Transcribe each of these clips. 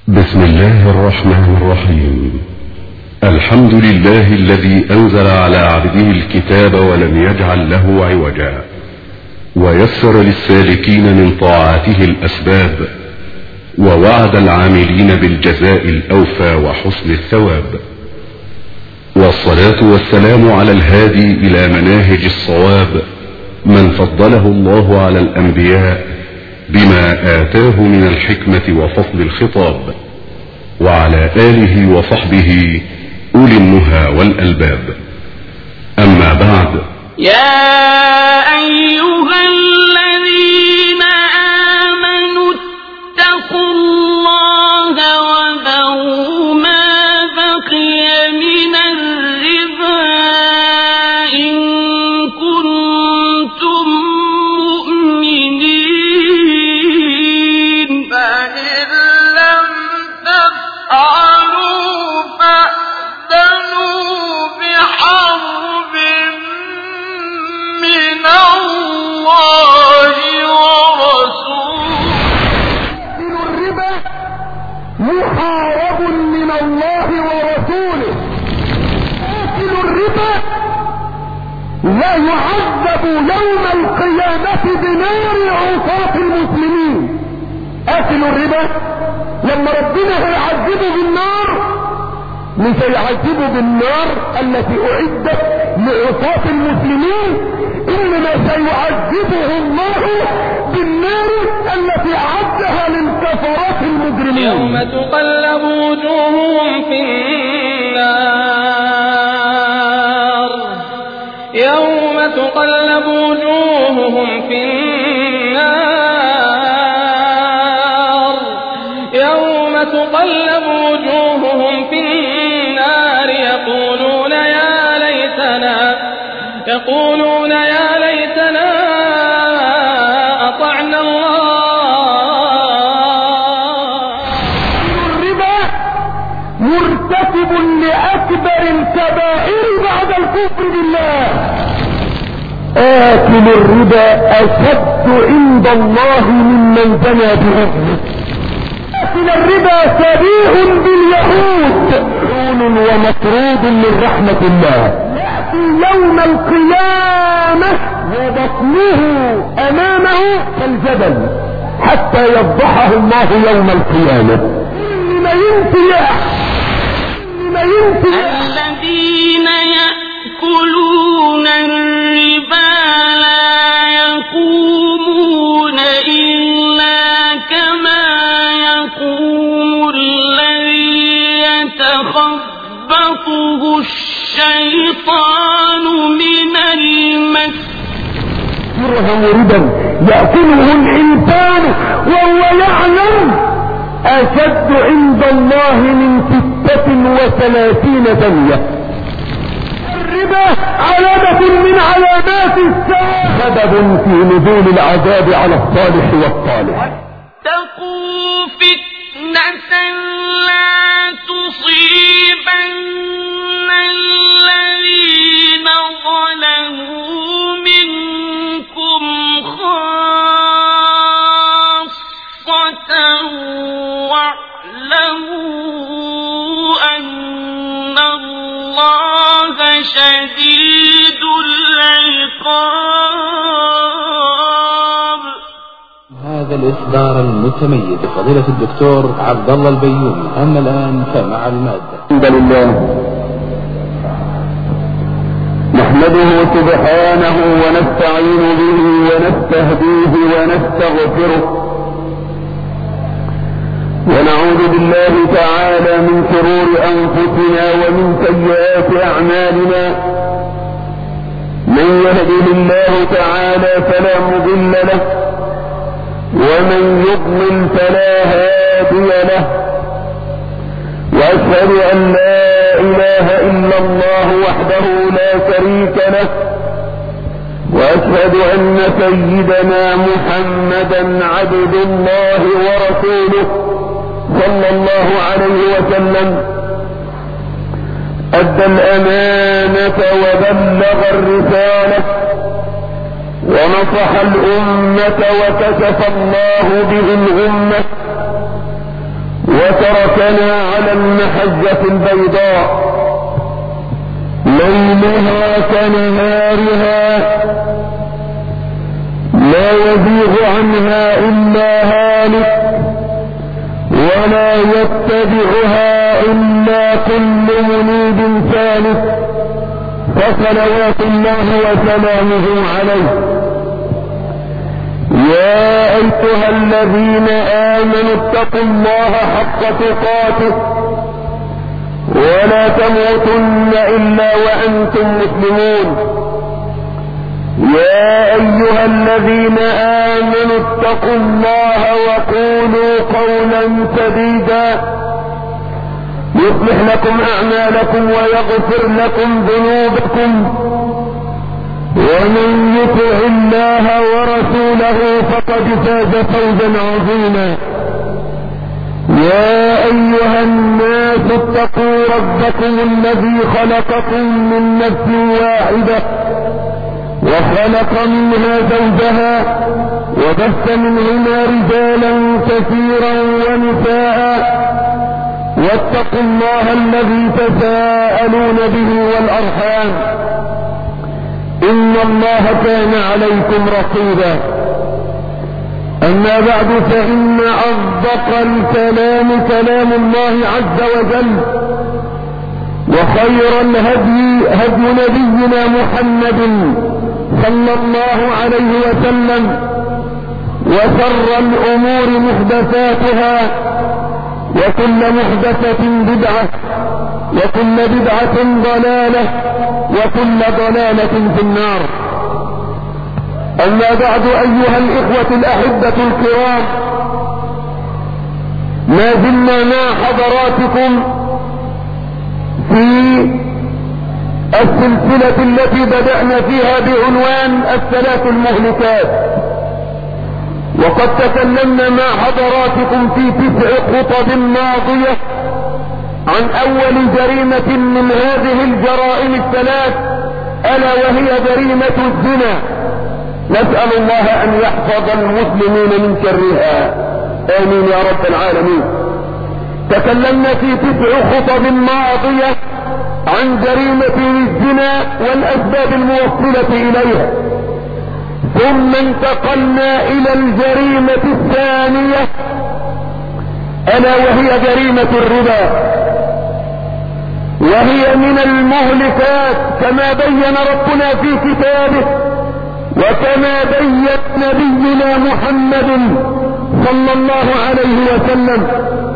بسم الله الرحمن الرحيم. الحمد لله الذي أنزل على عبده الكتاب ولم يجعل له عوجا، ويسر للسالكين من طاعته الأسباب، ووعد العاملين بالجزاء الأوفى وحسن الثواب. والصلاة والسلام على الهادي إلى مناهج الصواب، من فضله الله على الأنبياء بما آتاه من الحكمة وفصل الخطاب، وعلى آله وصحبه أولي النهى والألباب. أما بعد، يا أيها الذين آمنوا اتقوا الله وذروا ما بقي من الربا إن كنتم مؤمنين، فإن لم تفعلوا فأذنوا بحرب من الله ورسوله. الربا محارب من الله ورسوله. آكل الربا لا يعذب يوم القيامة بنار عصاة المسلمين. آكل الربا لما ربنا هيعذبه بالنار مش هيعذبه بالنار التي أعدت لعصاة المسلمين، إنما سيعذبه الله بالنار التي أعدها للكفرات المجرمين. يوم تقلب وجوههم في النار، يوم تقلب وجوههم في النار، يوم تقلب وجوههم في النار يقولون يا ليتنا أطعنا الله. الربا مرتكب لأكبر الكبائر بعد الكفر بالله. آكل الربا أشد عند الله ممن زنى بأمه. آكل الربا شبيه باليهود، ملعون ومطرود من رحمة الله. يوم القيامة وبطنه أمامه كالجبل حتى يفضحه الله يوم القيامة. الذين يأكلون الربا لا يقومون إلا كما يقوم الذي يتخبطه الشيطان من المس. درهم ربا يأكله الإنسان وهو يعلم أشد عند الله من 36 ثانية. الربا علامة من علامات الساعة، سبب في نزول العذاب على الصالح والصالح. اتقوا فتنة لا تصيبن الذين ظلموا منكم خاصة واعلموا أن الله شديد العقاب. هذا الإصدار المتميز فضيلة الدكتور عبد الله البيومي. أما الآن فمع المادة. الحمد لله نحمده سبحانه ونستعين به ونستهديه ونستغفره، ونعوذ بالله تعالى من شرور أنفسنا ومن سيئات أعمالنا. من يهده الله تعالى فلا مضل له، ومن يضلل فلا هادي له. وأشهد أن لا إله إلا الله وحده لا شريك له، وأشهد أن سيدنا محمدا عبد الله ورسوله صلى الله عليه وسلم. أدى الأمانة وبلغ الرسالة ونصح الأمة وكشف الله به الغمة، وتركنا على المحجة البيضاء ليلها كنهارها لا يزيغ عنها إلا هالك ولا يتبعها إلا كل منيب سالك فصلوات الله وسلامه عليه. يا أيها الذين آمنوا اتقوا الله حق تقاته ولا تموتن إلا وأنتم مسلمون. يا أيها الذين آمنوا اتقوا الله وقولوا قولا سديدا يصلح لكم أعمالكم ويغفر لكم ذنوبكم ومن يطع الله ورسوله فقد فاز فوزا عظيما. يا أيها الناس اتقوا ربكم الذي خلقكم من نفس واحدة وخلق منها زوجها وبث منهما رجالا كثيرا ونساء واتقوا الله الذي تساءلون به والأرحام إن الله كان عليكم رقيبا. أما بعد فإن أصدق الكلام كلام الله عز وجل وخير الهدي هدي نبينا محمد صلى الله عليه وسلم وشر الأمور محدثاتها وكل محدثة بدعة وكل بدعة ضلالة وكل ضلالة في النار. أما بعد أيها الإخوة الأحبة الكرام ما زلنا مع حضراتكم في السلسلة التي بدأنا فيها بعنوان الثلاث المهلكات، وقد تكلمنا مع حضراتكم في 9 خطب ماضية عن أول جريمة من هذه الجرائم الثلاث ألا وهي جريمة الزنا. نسأل الله أن يحفظ المسلمين من شرها، آمين يا رب العالمين. تكلمنا في 9 خطب ماضية عن جريمة الزنا والأسباب الموصلة إليها، ثم انتقلنا إلى الجريمة الثانية ألا وهي جريمة الربا، وهي من المهلكات كما بين ربنا في كتابه وكما بين نبينا محمد صلى الله عليه وسلم.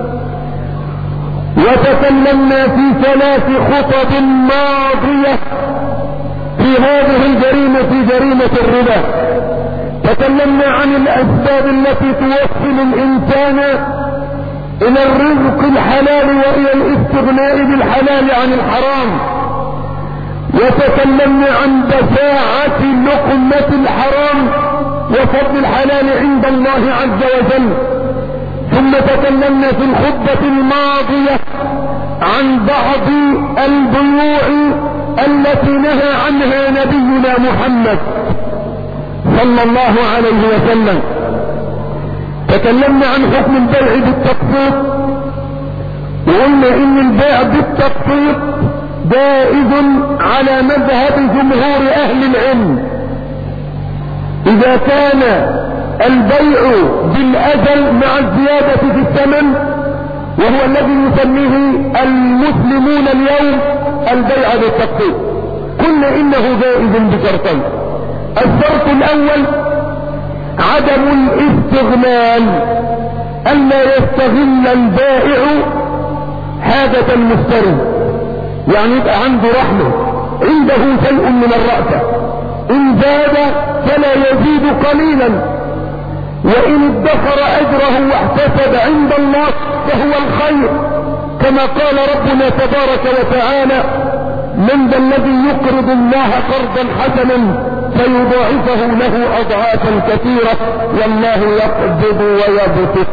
وتكلمنا في 3 خطب ماضية في هذه الجريمة جريمة الربا. تكلمنا عن الأسباب التي توصل الإنسان إلى الرزق الحلال وإلى الاستغناء بالحلال عن الحرام، وتكلمنا عن بشاعة لقمة الحرام وفضل الحلال عند الله عز وجل. ثم تكلمنا في الخطبة الماضية عن بعض البيوع التي نهى عنها نبينا محمد صلى الله عليه وسلم. تكلمنا عن حكم البيع بالتقسيط، وقلنا ان البيع بالتقسيط جائز على مذهب جمهور اهل العلم اذا كان البيع بالاجل مع الزيادة في الثمن، وهو الذي يسميه المسلمون اليوم البيع بالتقسيط. قلنا انه جائز بشرطين: الشرط الاول عدم الاستغلال، الا يستغل البائع حاجة المشتري، يعني يبقى عنده رحمة، عنده شيء من الرأفة، ان زاد فلا يزيد قليلا، وان ادخر اجره واحتسب عند الله فهو الخير، كما قال ربنا تبارك وتعالى: من ذا الذي يقرض الله قرضا حسنا فيضاعفه له اضعافا كثيرة والله يقبض ويبسط.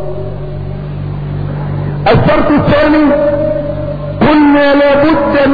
الشرط الثاني قلنا لابد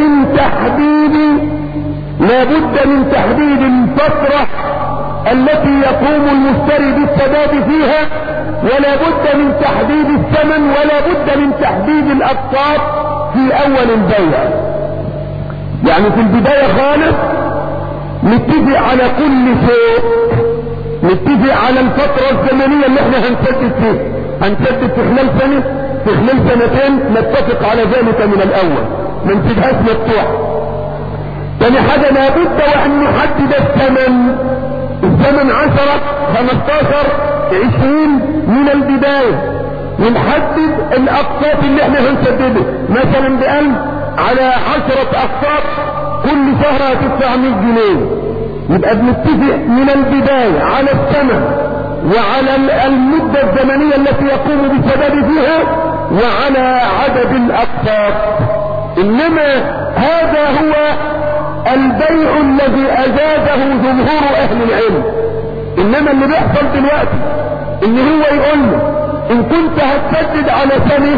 من تحديد الفترة التي يقوم المشتري بالسداد فيها ولا بد من تحديد الثمن ولا بد من تحديد الأقساط في أول البيع. يعني في البداية خالص نتفق على كل شيء، نتفق على الفترة الزمنية اللي احنا هنسدد فيها، هنسدد في خلال سنة، في خلال سنتين، نتفق على ذلك من الأول، ما نسيبهاش مفتوحة. تاني حاجة لابد وأن نحدد الثمن، الثمن 10 15 20 من البداية، ونحدد الأقساط اللي احنا هنسدده، مثلا ب1000 على 10 أقساط كل شهر هتدفع 100 جنيه. يبقى بنتفق من البداية على الثمن وعلى المدة الزمنية التي يقوم بالسداد فيها وعلى عدد الأقساط. إنما هذا هو البيع الذي أجازه جمهور أهل العلم. إنما اللي بيحصل دلوقتي إن هو يقول له إن كنت هتسدد على سنة،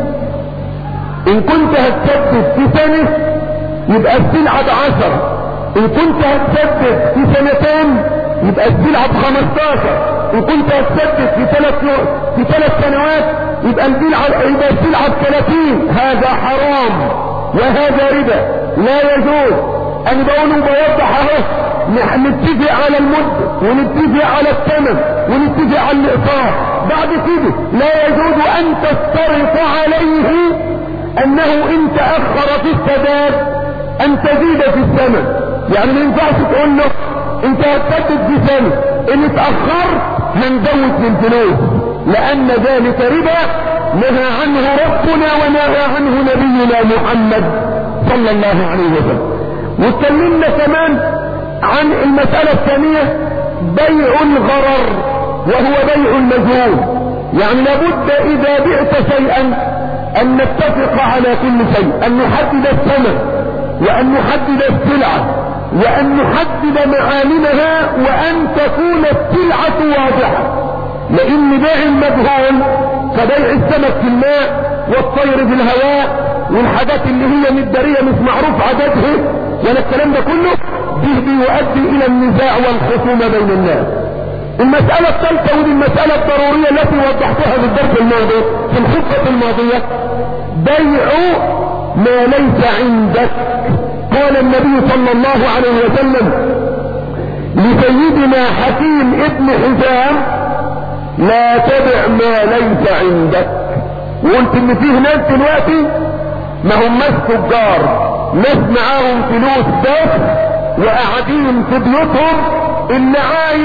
إن كنت هتسدد في سنة يبقى السلعة ب10، إن كنت هتسدد في سنتين يبقى السلعة ب15، إن كنت هتسدد في 3 سنوات يبقى السلعة ب30. هذا حرام وهذا ربا لا يجوز. أنا بقوله بوضح اهو، نتفق على المدة ونتفق على الثمن ونتفق على الإقساط. بعد كده لا يجوز أن تشترط عليه أنه إن تأخر في السداد أن تزيد في الثمن. يعني ما ينفعش تقول له أنت هتسدد في سنة، إن اتأخرت هنزود في الفلوس، لأن ذلك ربا نهى عنه ربنا ونهى عنه نبينا محمد صلى الله عليه وسلم. واتكلمنا كمان عن المسألة الثانية، بيع الغرر وهو بيع المجهول. يعني لابد إذا بعت شيئا أن نتفق على كل شيء، أن نحدد الثمن وأن نحدد السلعة وأن نحدد معالمها وأن تكون السلعة واضحة. لأن بيع المجهول كبيع السمك في الماء والطير في الهواء والحاجات اللي هي مدارية مش معروف عددها ولا الكلام ده كله، به بيؤدي إلى النزاع والخصومة بين الناس. المسألة الثالثة ودي المسألة الضرورية التي وضحتها في الدرس الماضي في الخطة الماضية، بيع ما ليس عندك. قال النبي صلى الله عليه وسلم لسيدنا حكيم ابن حزام لا تبع ما ليس عندك. وقلت ان فيه ناس دلوقتي ما هم تجار، ناس معاهم فلوس بس وقاعدين في بيوتهم، اللي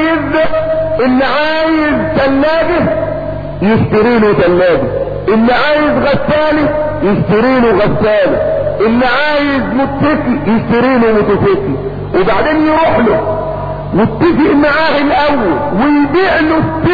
عايز ثلاجة يشتري له ثلاجة، اللي عايز غسالة يشتري له غسالة، اللي عايز موتوسيكل يشتري له موتوسيكل، وبعدين يروح له واتفق معاه الاول ويبيع له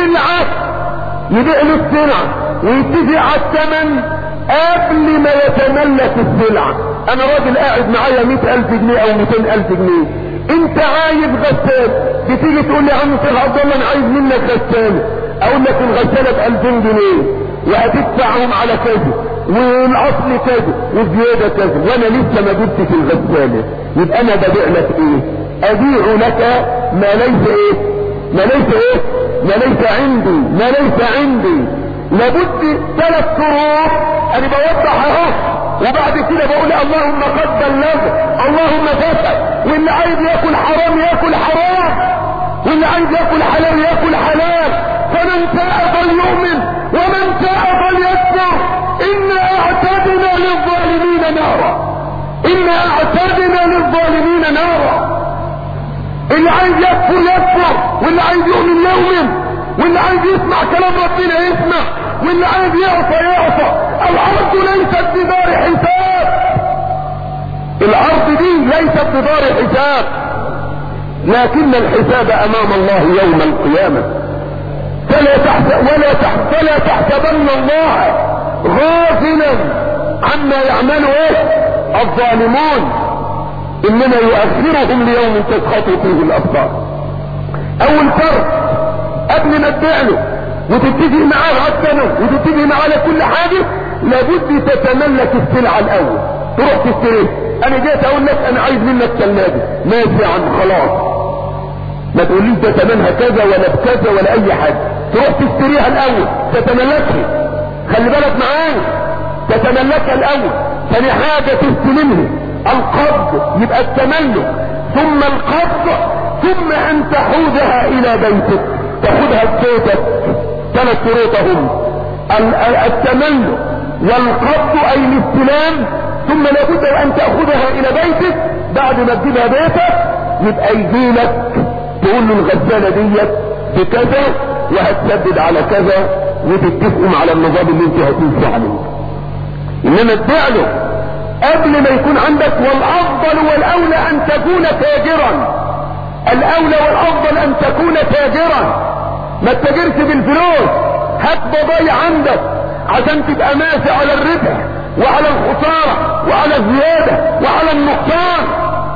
السلعة ويتفق على الثمن قبل ما يتملك السلعة. انا راجل قاعد معايا 100,000 جنيه او 200,000 جنيه، انت عايز غسالة، بتيجي تقول لي يا عم شيخ عبد الله انا عايز منك غسالة، اقول لك الغسالة ب2000 جنيه وهتدفعهم على كذا والاصل كذا والزيادة كذا وانا لسه ما جبتش الغسالة، يبقى انا ببيع لك ايه؟ ابيع لك ما ليس عندي. لابد 3 شروط انا بوضح اهو، وبعد كده بقول اللهم قد بلغ، اللهم فتح، واللي عايز ياكل حرام ياكل حرام، واللي عايز ياكل حلال ياكل حلال. فمن شاء فليؤمن ومن شاء فليكفر. إنا اعتدنا للظالمين نارا. اللي عايز يكفر واللي عايز يؤمن يؤمن، واللي عايز يسمع كلام ربنا يسمع، واللي عايز يعصى. الارض ليست بدار حساب، الارض دي ليست بدار حساب، لكن الحساب امام الله يوم القيامة. فلا تحسبن الله غافلا عما يعمل الظالمون، انما يؤخرهم ليوم تسخط فيه الابصار. اول فرق قبل ما تبيع له وتتفق معاه على الثمن وتتفق معاه على كل حاجة، لابد تتملك السلعة الاول، تروح تشتريه. انا جيت اقول لك انا عايز منك ثلاجة، ماشي يا عم خلاص، ما تقوليش ده ثمنها كذا ولا بكذا ولا اي حاجة، تروح تشتريها الاول تتملكها، خلي بالك معايا، تتملكها الاول. ثاني حاجة تستلمها، القبض يبقى التملك، ثم القبض، ثم ان تحوزها الى بيتك، تاخدها ببيتك. 3 شروط هم: التملك والقبض اي الاستلام، ثم لابد ان تأخذها الى بيتك. بعد ما تجيبها بيتك يبقى يجيلك تقول له الغسالة ديت بكذا وهتسدد على كذا، وتتفقوا على النظام اللي انت هتمشي عليه. انما تبيع له قبل ما يكون عندك. والافضل والاولى ان تكون تاجرا، الاولى والافضل ان تكون تاجرا، ما تتاجرش بالفلوس. هات بضايع عندك عشان تبقى ماشي على الربح وعلى الخسارة وعلى الزيادة وعلى النقصان،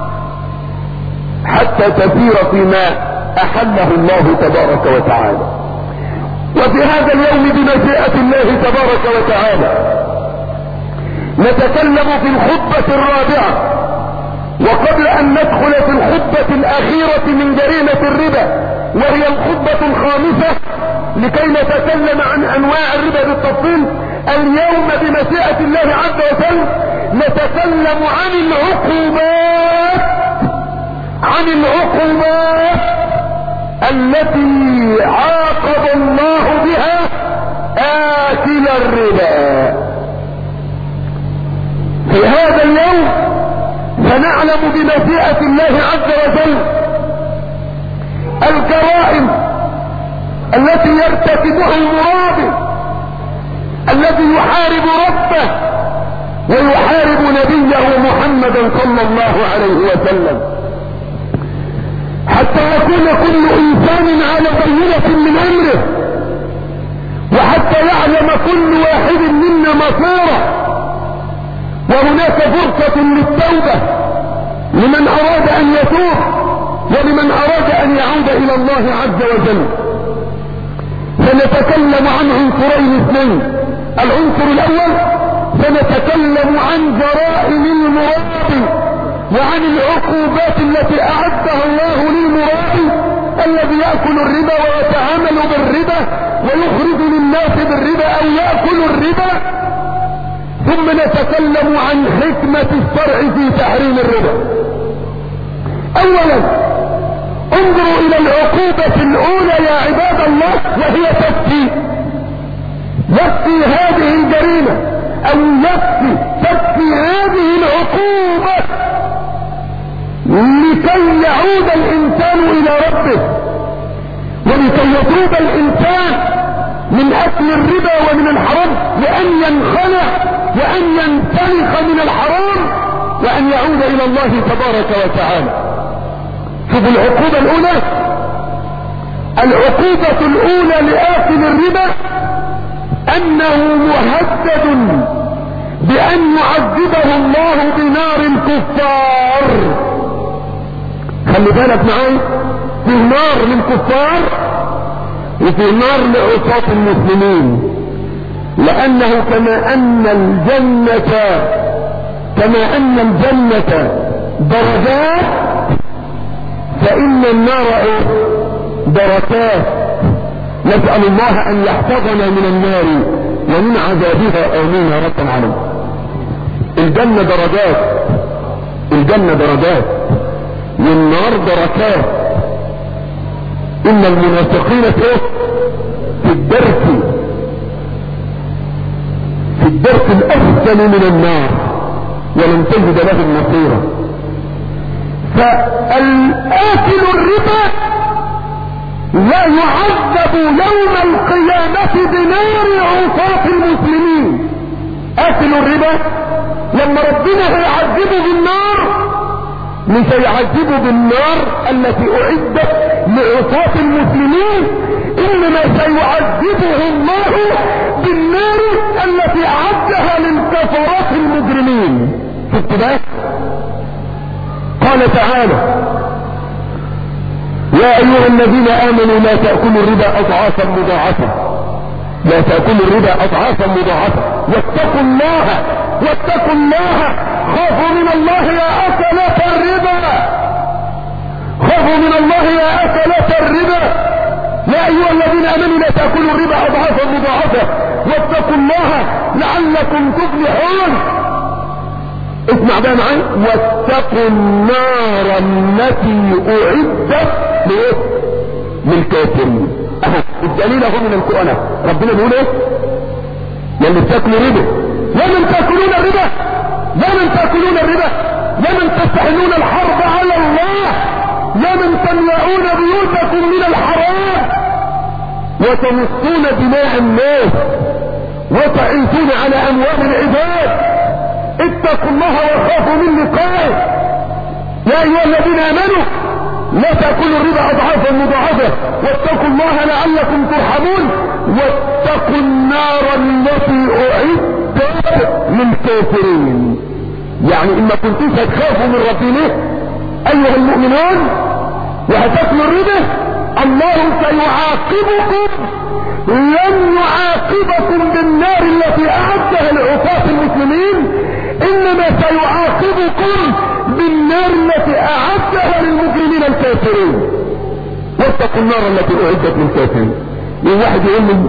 حتى تسير فيما احله الله تبارك وتعالى. وفي هذا اليوم بمشيئة الله تبارك وتعالى نتكلم في الخطبة الرابعة، وقبل ان ندخل في الخطبة الاخيرة من جريمة الربا وهي الخطبة الخامسة لكي نتكلم عن انواع الربا بالتفصيل، اليوم بمشيئة الله عز وجل نتكلم عن العقوبات التي عاقب الله بها آكل الربا. في هذا اليوم سنعلم بمشيئة الله عز وجل الجرائم التي يرتكبها المرابي الذي يحارب ربه ويحارب نبيه محمدا صلى الله عليه وسلم، حتى يكون كل انسان على بينة من امره، وحتى يعلم كل واحد منا مصيره. وهناك فرصة للتوبة لمن اراد ان يتوب ولمن اراد ان يعود الى الله عز وجل. سنتكلم عن عنصرين اثنين. العنصر الاول سنتكلم عن جرائم المرابي وعن العقوبات التي اعدها الله للمرابي الذي يأكل الربا ويتعامل بالربا ويخرج للناس بالربا او يأكل الربا. ثم نتكلم عن حكمة الشرع في تحريم الربا. اولا انظروا الى العقوبة الاولى يا عباد الله، وهي يكفي هذه الجريمة او تكفي هذه العقوبة لكي يعود الانسان الى ربه، ولكي يتوب الانسان من اكل الربا ومن الحرام، وان ينخلع وان ينسلخ من الحرام وان يعود الى الله تبارك وتعالى. شوفوا العقوبة الاولى. العقوبة الاولى لآكل الربا انه مهدد بان يعذبه الله بنار الكفار. خلي بالك معي، في نار للكفار وفي نار لعصاة المسلمين، لانه كما ان الجنة درجات فان النار دركات. نسأل الله ان يحفظنا من النار ومن عذابها، امين يا رب العالمين. الجنة درجات والنار دركات. ان المنافقين في الدرك الاسفل من النار ولن تجد لهم نصيرا. فالآكل الربا لا يعذب يوم القيامة بنار عصاة المسلمين. آكل الربا لما ربنا هيعذبه بالنار مش هيعذبه بالنار التي اعدت لعصاة المسلمين، انما سيعذبه الله بالنار التي اعدها للكفرات المجرمين. شفت بقى؟ قال تعالى: يا ايها الذين امنوا لا تأكلوا الربا اضعافا مضاعفة، لا تأكلوا الربا اضعافا مضاعفة، واتقوا الله، خافوا من الله يا أكلة الربا، خافوا من الله يا أكلة الربا. يا ايها الذين امنوا لا تاكلوا الربا اضعافا مضاعفه واتقوا الله لعلكم تفلحون. اسمع بقى معايا، واتقوا النار التي اعدت للكافرين. الدليل اهو من القران، ربنا بيقول ايه؟ يا من تاكلوا ربا، يا من تاكلون الربا، يا من تاكلون الربا، يا من تستحلون الحرب على الله، يا من تملؤون بيوتكم من الحرام وتمصون دماء الناس وتعيثون على اموال العباد، اتقوا الله وخافوا من لقائه. يا ايها الذين امنوا لا تاكلوا الربا اضعافا مضاعفه واتقوا الله لعلكم ترحمون، واتقوا النار التي اعدت للكافرين. يعني اما كنتوش هتخافوا من ربنا ايها المؤمنون وهتاكلوا الربا، الله سيعاقبكم، لن يعاقبكم بالنار التي اعدها لعصاة المسلمين، انما سيعاقبكم بالنار التي اعدها للمجرمين الكافرين. واتقوا النار التي اعدت للكافرين. واحد يقول لي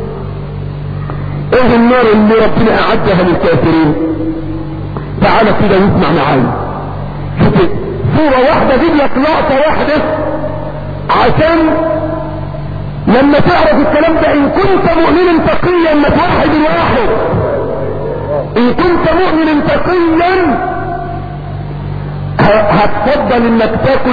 ايه النار اللي ربنا اعدها للكافرين؟ تعال كده واسمع معايا. شوف صورة واحدة، اجيب لك لقطة واحدة عشان لما تعرف الكلام ده. ان كنت مؤمنا تقيا ما توحد الواحد، ان كنت مؤمنا تقيا هتفضل انك تاكل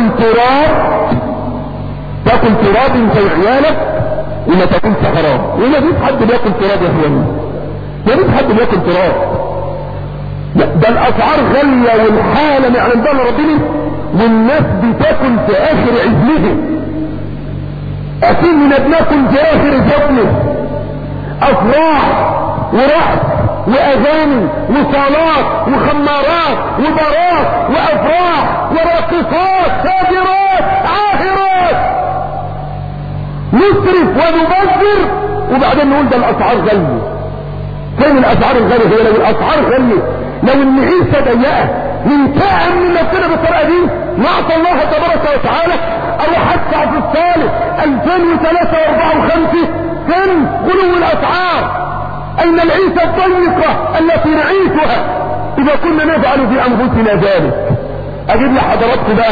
تراب زي عيالك وما تاكلش حرام. وما فيش حد بياكل تراب يا اخواني، ما فيش حد بياكل تراب. ده الاسعار غاليه والحاله من عند الله ربنا، والناس بتاكل في اخر عزمهم. اكيد بناكل في اخر زبنه، افراح ورقص واغاني وصالات وخمارات وبارات وافراح وراقصات ساجرات عاهرات، نصرف ونبذر وبعدين نقول ده الاسعار غاليه. فين الاسعار الغاليه؟ هي لو الاسعار غاليه، لو المعيشه ضيقه ننتقم من نفسنا بالطريقه دي، نعطى الله تبارك وتعالى. اروح ادفع في الصالح 2003 و4 و5 فين غلو الاسعار؟ اين العيشه الضيقه التي نعيشها اذا كنا نفعل في انفسنا ذلك؟ اجيب لحضراتكم بقى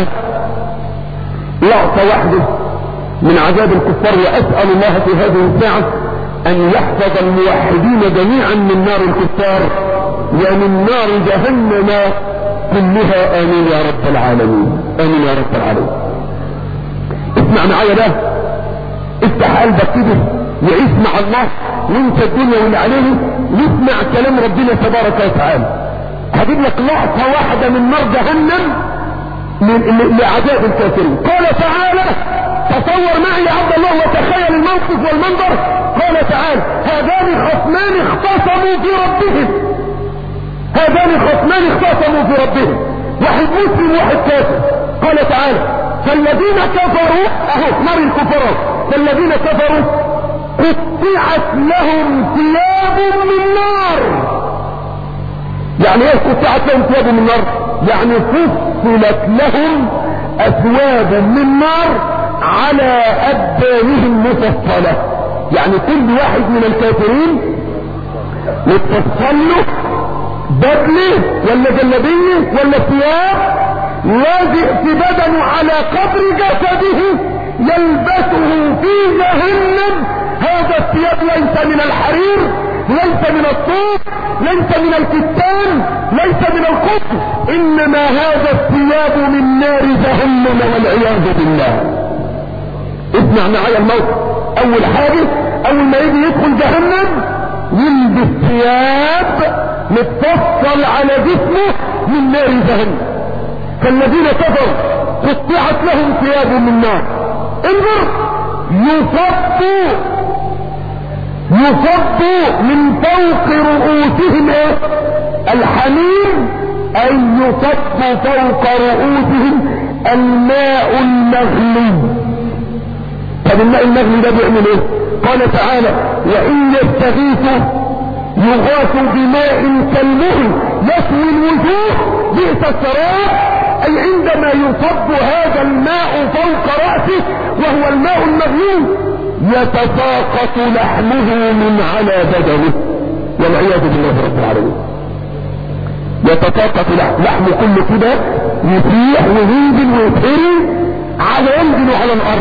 لقطه واحده من عذاب الكفار، واسال الله في هذه الساعه ان يحفظ الموحدين جميعا من نار الكفار ومن نار جهنم كلها. امين يا رب العالمين، امين يا رب العالمين. اسمع معايا ده، افتح قلبك كده وعيش مع الله وانت الدنيا واللي عليه، واسمع كلام ربنا تبارك وتعالى. هجيب لك لقطه واحده من نار جهنم لعذاب الكافرين. قال تعالى، تصور معي يا عبد الله وتخيل الموقف والمنظر. قال تعالى: هذان خصمان اختصموا في ربهم، هذان خصمان اختصموا في ربهم، واحد مسلم واحد كافر. قال تعالى: فالذين كفروا، اهو نار الكفار، فالذين كفروا قطعت لهم ثياب من نار. يعني ايه قطعت لهم ثياب من نار؟ يعني فصلت لهم اثواب من نار على ابدانهم مفصله. يعني كل واحد من الكافرين متفصل له بدله ولا جلبيه ولا ثياب لازق في بدنه على قدر جسده يلبسه في جهنم. هذا الثياب ليس من الحرير، ليس من الصوف، ليس من الكتان، ليس من القطن، انما هذا الثياب من نار جهنم والعياذ بالله. اسمع معايا الموت. اول حاجه، اول ما يجي يدخل جهنم يلبس ثياب متفصل على جسمه من نار جهنم. فالذين كفروا قطعت لهم ثياب من نار. انظر، يصب من فوق رؤوسهم ايه؟ الحميم، اي يصب فوق رؤوسهم الماء المغلي. طب الماء المغلي ده بيعمل ايه؟ قال تعالى: وان يستغيثوا يغاثوا بماء كالمهل يسوي الوجوه بئس الشراب. اي عندما يصب هذا الماء فوق رأسه وهو الماء المغلي يتساقط لحمه من على بدنه، والعياذ بالله رب العالمين. يتساقط لحمه كله كده، يسيح وينزل ويتهري ينزل على الارض.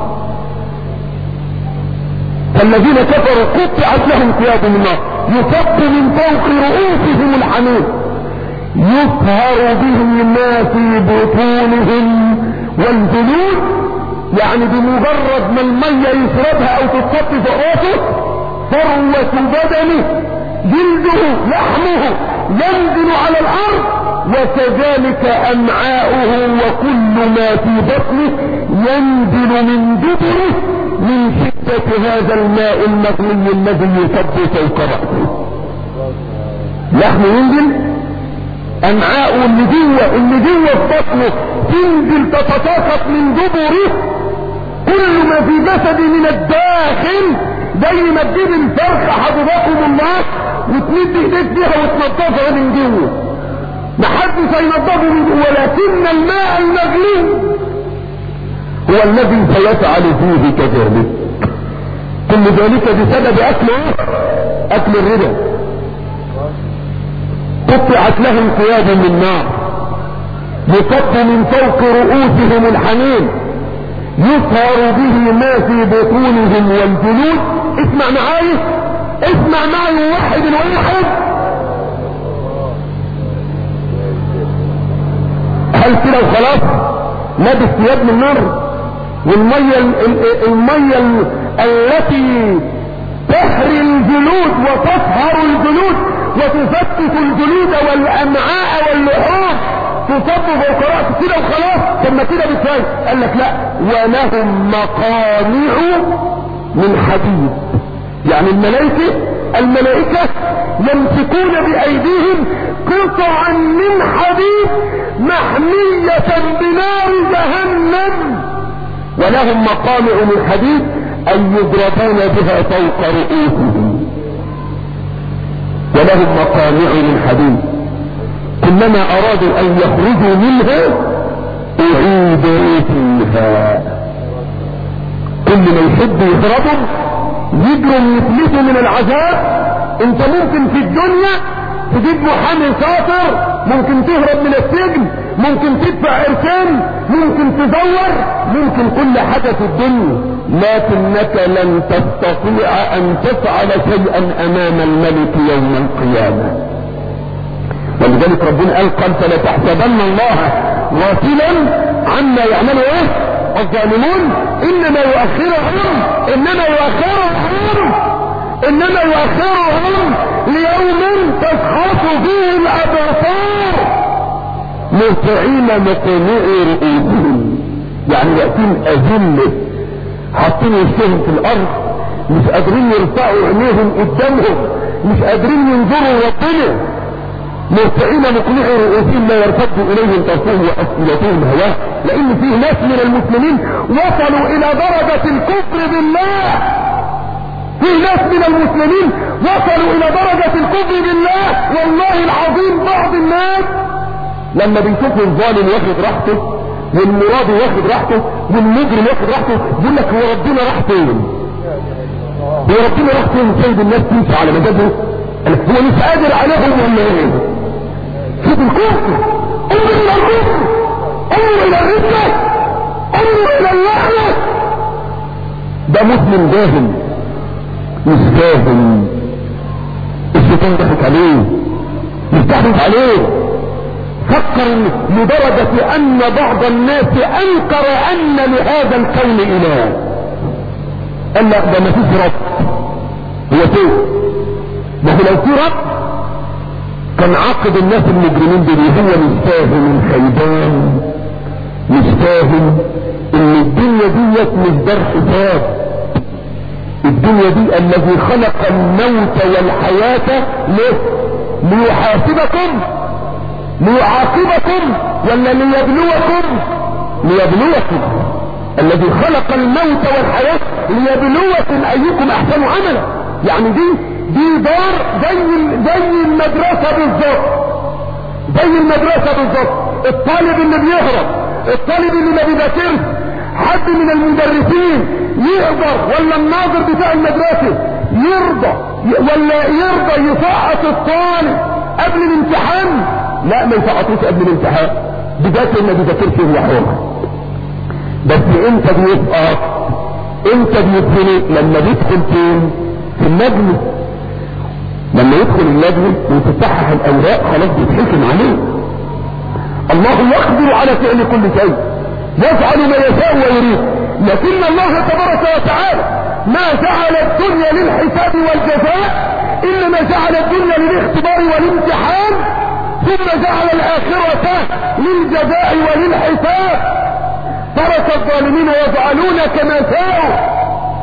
فالذين كفروا قطعت لهم ثياب من نار يصب من فوق رؤوسهم الحميم يصهر به ما في بطونهم والجلود. يعني بمجرد ما المية يشربها او تتصب في رؤوسه فروة بدنه جلده لحمه ينزل على الارض، وكذلك امعاؤه وكل ما في بطنه ينزل من دبره من شدة هذا الماء المغلي الذي يصب فوق رأسه. لحمه ينزل، امعاؤه اللي جوه في بطنه تنزل تتساقط من دبره، كل ما في جسدي من الداخل زي ما تجيب الفرخة حفظكم الله وتمد ايديك فيها وتنضفها من جوه، محدش هينضفه من جوه، ولكن الماء المغلي هو الذي سيفعل فيه كذلك. كل ذلك بسبب اكل الربا. قطعت لهم ثياب من نار يصب من فوق رؤوسهم الحميم يصهر به ما في بطونهم والجلود. اسمع معي واحد الواحد. هل كده وخلاص لابس ثياب من نار؟ والمية التي تحري الجلود وتصهر الجلود وتفتت الجلود والامعاء واللحوم تصب فوق رأسه كده وخلاص؟ ثم كده بالتالي قال لك لا، ولهم مقامع من حديد. يعني الملائكة يمسكون بأيديهم قطعا من حديد محمية بنار جهنم، ولهم مقامع من حديد أن يضربون بها فوق رؤوسهم. ولهم مقامع من حديد كلما أرادوا أن يخرجوا منها أعيدوا فيها. كل ما يحب يهربوا يجروا يفلتوا من العذاب. انت ممكن في الدنيا تجيب محامي شاطر، ممكن تهرب من السجن، ممكن تدفع اركان، ممكن تزور، ممكن كل حاجة في الدنيا، لكنك لن تستطيع ان تفعل شيئا امام الملك يوم القيامة. ولذلك ربنا قال فلا تحسبن الله غافلا عما يعملوا الظالمون، انما يؤخرهم ليوم تشخص فيه الابصار مهطعين مقنعي رؤوسهم. يعني يأتين أذلة حاطين وشهم في الارض، مش قادرين يرفعوا عينيهم قدامهم، مش قادرين ينظروا ربنا، مهطعين مقنعي رؤوسهم لا يرتد اليهم طرفهم وافئدتهم هواه. لان فيه ناس من المسلمين وصلوا الى درجة الكفر بالله، فيه ناس من المسلمين وصلوا الى درجة الكفر بالله. والله العظيم بعض الناس لما بيشوفوا الظالم واخد راحته والمراد واخد راحته والمجرم واخد راحته يقول لك هو ربنا راح فين؟ سيد الناس تمشي على مزاجه؟ هو مش قادر عليهم ولا ايه؟ شوف الكفر، انظر الى الكفر، انظر الى الرده، انظر الى اللعنه. ده مسلم جاهل مش فاهم، الشيطان ضحك عليه، يستحدث عليه، فكر لدرجة ان بعض الناس انكر ان لهذا الكون اله. قال لا ده ما فيش رب، هو فين؟ ما هو لو في رب كان عاقب الناس المجرمين دول. هو مش فاهم الخيبان، مش فاهم ان الدنيا ديت مش دار حساب. الدنيا دي الذي خلق الموت والحياة ليحاسبكم ليعاقبكم ولا ليبلوكم؟ الذي خلق الموت والحياة ليبلوكم ايكم احسن عملا. يعني دي دار زي المدرسة بالظبط. الطالب اللي بيهرب، الطالب اللي ما بيذاكرش، حد من المدرسين يقدر ولا الناظر بتاع المدرسة يرضى ولا يرضى يسقط الطالب قبل الامتحان؟ لا، ما يسقطوش قبل الامتحان، بداية ما بيذاكرش هو حر. بس امتى بيسقط؟ امتى بيدخل؟ لما بيدخل في اللجنة. لما يدخل اللجنة وتصحح الاوراق خلاص بيتحكم عليه. الله يقدر على فعل كل شيء، يفعل ما يشاء ويريد، لكن الله تبارك وتعالى ما جعل الدنيا للحساب والجزاء، انما جعل الدنيا للاختبار والامتحان، ثم جعل الاخرة للجزاء وللحساب. ترك الظالمين يفعلون كما شاءوا،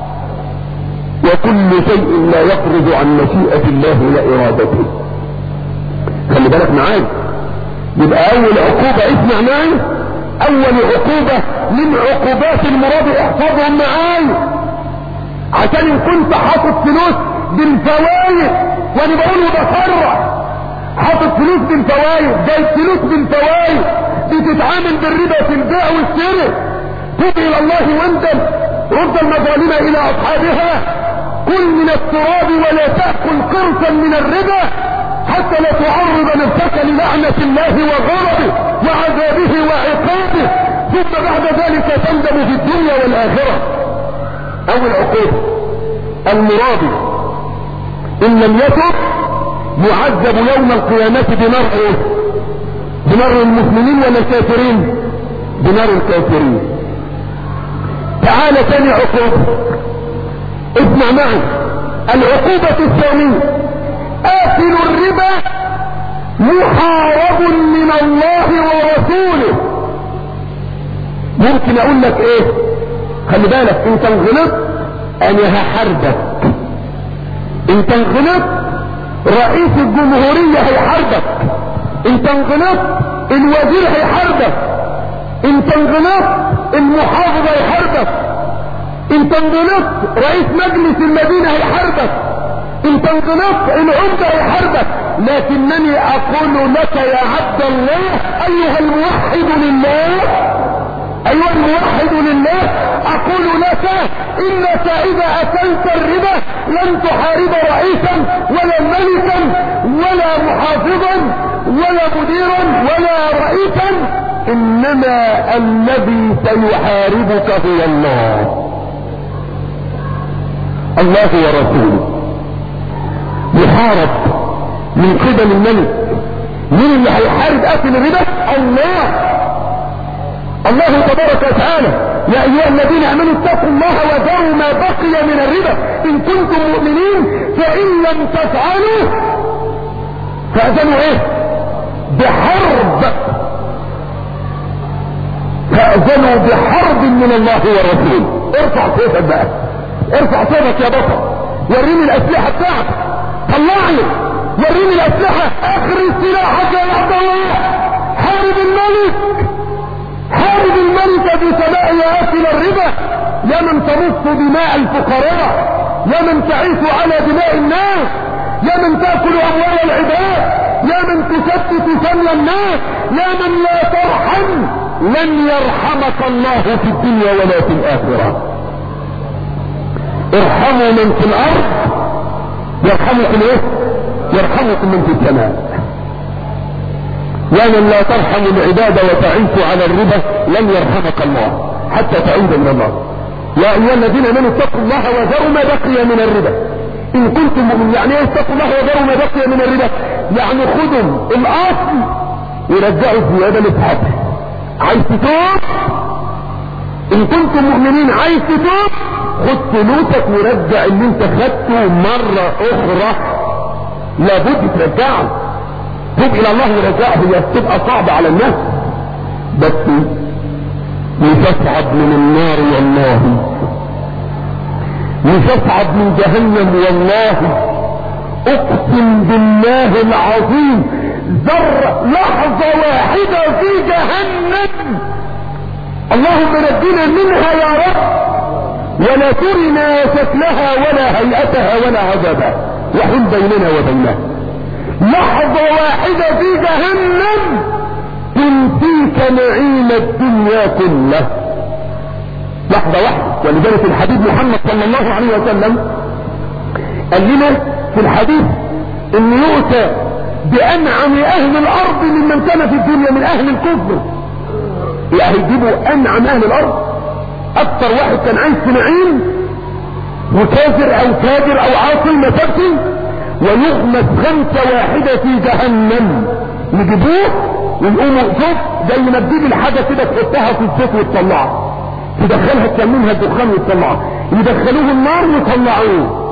وكل شيء لا يخرج عن مشيئة الله وإرادته. خلي بالك معايا، يبقى اول عقوبة اسمع معي، اول عقوبة من عقوبات المراد احفظهم معايا، عشان ان كنت حاطط فلوس بالفوائد، وانا بقوله بفرح، حاطط فلوس بالفوائد، جايب فلوس بالفوائد، بتتعامل بالربا في البيع والشراء، تب الى الله واندم، رد المظالم الى اصحابها، كل من التراب ولا تأكل قرصا من الربا حتى لا تعرض نفسك للعنة الله وغضبه وعذابه وعقابه، ثم بعد ذلك تندم في الدنيا والآخرة. اول عقوبة المراد ان لم يتب يعذب يوم القيامة بنار ايه؟ بنار المسلمين ولا الكافرين؟ بنار الكافرين. تعال ثاني عقوبة، اسمع معي، العقوبة الثانية آكل الربا محارب من الله ورسوله. ممكن اقول لك ايه؟ خلي بالك، انت انغلط انا هحاربك، انت انغلط رئيس الجمهورية هيحاربك، انت انغلط الوزير هيحاربك، انت انغلط المحافظ هيحاربك، انت انغلط رئيس مجلس المدينة هيحاربك، انت انغلط العمدة هيحاربك، لكنني اقول لك يا عبد الله ايها الموحد لله، ايها الموحد لله، اقول لك انك اذا اكلت الربا لن تحارب رئيسا ولا ملكا ولا محافظا ولا مديرا ولا رئيسا، انما الذي سيحاربك هو الله، الله ورسوله. يحارب من قبل الملك. مين اللي هيحارب اكل الربا؟ الله، الله تبارك وتعالى. يا ايها الذين امنوا اتقوا الله وذروا ما بقي من الربا ان كنتم مؤمنين فان لم تفعلوا فاذنوا ايه؟ بحرب، فاذنوا بحرب من الله ورسوله. ارفع سيفك بقى، ارفع سيفك يا بطل، وريني الاسلحه بتاعتك، طلعني وريني الاسلحه، اخرج سلاحك يا عبد الله، حارب الملك، حارب الملك بسماء يا اكل الربا، يا من تمص دماء الفقراء، يا من تعيش على دماء الناس، يا من تاكل اموال العباد، يا من تشتت سمي الناس، يا من لا ترحم، لن يرحمك الله في الدنيا ولا في الاخره. ارحموا من في الارض يرحمكم ايه؟ يرحمكم من في السماء. يا من لا ترحم العباد وتعيش على الربا لن يرحمك الله حتى تعود من الله. يا ايها الذين امنوا اتقوا الله وذروا ما بقي من الربا ان كنتم مؤمنين. يعني ايه اتقوا الله وذروا ما بقي من الربا؟ يعني خذوا الاصل ورجعوا الزياده لصحابه. عايز تتوب ان كنتم مؤمنين، عايز تتوب خد فلوسك ورجع اللي انت خدته مرة اخرى، لابد ترجعه. توب الى الله ورجعه، هي تبقى صعبة على الناس بس يتصعد من النار والله، يتصعد من جهنم والله، اقسم بالله العظيم ذر لحظة واحدة في جهنم، اللهم نجينا منها يا رب، ولا ترنا شكلها ولا هيئتها ولا عذابها، وحل بيننا وبينها. لحظة واحدة في جهنم تنسيك نعيم الدنيا كله. لحظة واحدة. ولذلك الحبيب محمد صلى الله عليه وسلم قال لنا في الحديث ان يؤتى بانعم اهل الارض ممن كان في الدنيا من اهل الكفر. يعني يجيبوا انعم اهل الارض، اكثر واحد كان عايش في نعيم وكافر او تاجر او عاصي مسكين، ويغمس غمسة واحدة في جهنم. يجيبوه ويقوموا شوف زي ما تجيب الحاجة كده تحطها في الزيت وتطلعها، تدخلها تسممها الدخان وتطلعها، يدخلوه النار ويطلعوه،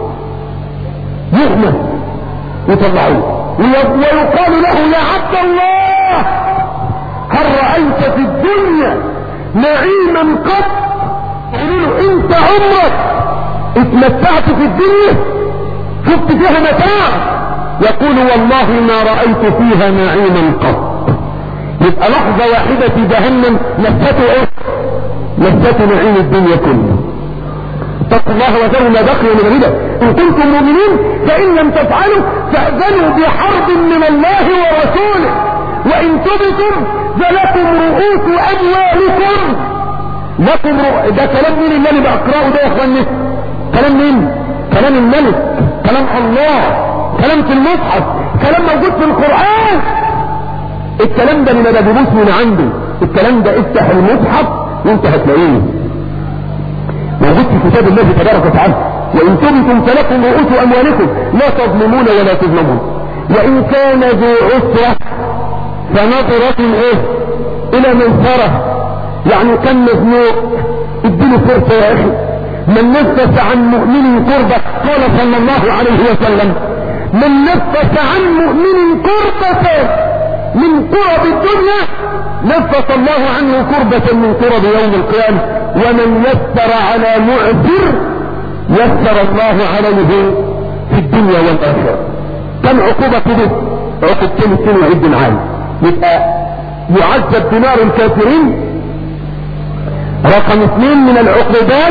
يغمس ويطلعوه، ويقال له يا عبد الله هل رأيت في الدنيا نعيما قط؟ يقولوا له انت عمرك اتمتعت في الدنيا؟ شفت فيها متاع؟ يقول والله ما رأيت فيها نعيما قط. يبقى لحظة واحدة في جهنم نفته ايه؟ نفته نعيم الدنيا كله. اتقوا الله وذروا ما بقي من الربا ان كنتم مؤمنين فان لم تفعلوا فاذنوا بحرب من الله ورسوله وان تبتم فلكم رؤوس اموالكم. ده كلام مين اللي انا بقراه ده يا اخواني؟ كلام مين؟ كلام الملك، كلام الله، كلام في المصحف، كلام موجود في القرآن. الكلام ده ما بجيبوش من عنده، الكلام ده افتح المصحف وانت هتلاقيه موجود في كتاب الله تبارك وتعالى. وان تبتم فلكم رؤوس اموالكم لا تظلمون ولا تظلمون. وان كان ذو عسرة فنظرة ايه الى ميسرة. يعني كان مزنوق اديله فرصة يا اخي. من نفس عن مؤمن كربة قال صلى الله عليه وسلم من نفس عن مؤمن كربة من كرب الدنيا نفس الله عنه كربة من كرب يوم القيامة. ومن يسر على معسر يسر الله عليه في الدنيا والآخرة. كم عقوبة كده؟ عقوبتين السنة وعد معانا. يبقى يعذب بنار الكافرين. رقم 2 من العقوبات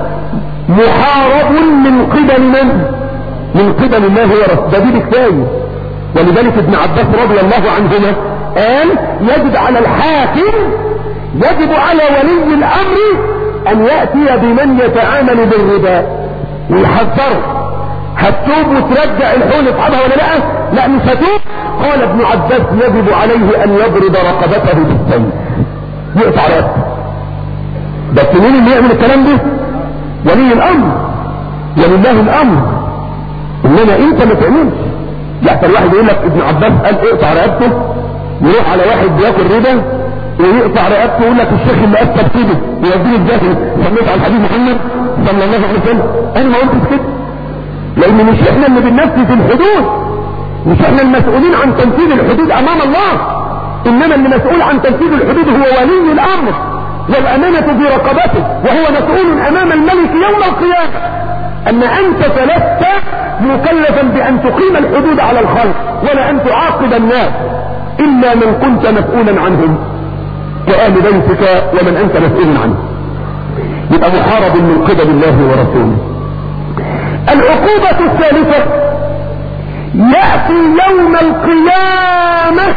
محارب من قبل من؟ من قبل الله ورسوله. ده دي كفايه. ولذلك ابن عباس رضي الله عنهما قال يجب على الحاكم، يجب على ولي الامر ان يأتي بمن يتعامل بالربا ويحذره. هتتوب وترجع الحول اصحابها ولا لا؟ لا مش هتوب. قال ابن عباس يجب عليه ان يضرب رقبته بالسيف، يقطع رقبته. بس مين اللي يعمل الكلام ده؟ ولي الامر، ولله الامر. انما انت ما تعملش. يحصل واحد يقول لك ابن عباس قال اقطع رقبته، يروح على واحد بياكل ربا ويقطع رقبته ويقول لك الشيخ اللي اثبت كده ويوديه الجاهل. سميت على الحبيب محمد صلى الله عليه وسلم. انا ما قلتش كده، لان مش احنا اللي بننفذ الحدود، مش احنا المسؤولين عن تنفيذ الحدود امام الله، انما اللي مسؤول عن تنفيذ الحدود هو ولي الامر، والامانة في رقبته، وهو مسؤول امام الملك يوم القيامة. اما انت فلست مكلفا بان تقيم الحدود على الخلق ولا ان تعاقب الناس الا من كنت مسؤولا عنهم كآل بيتك ومن انت مسؤول عنه. يبقى محارب من قبل الله ورسوله. العقوبة الثالثة يأتي يوم القيامة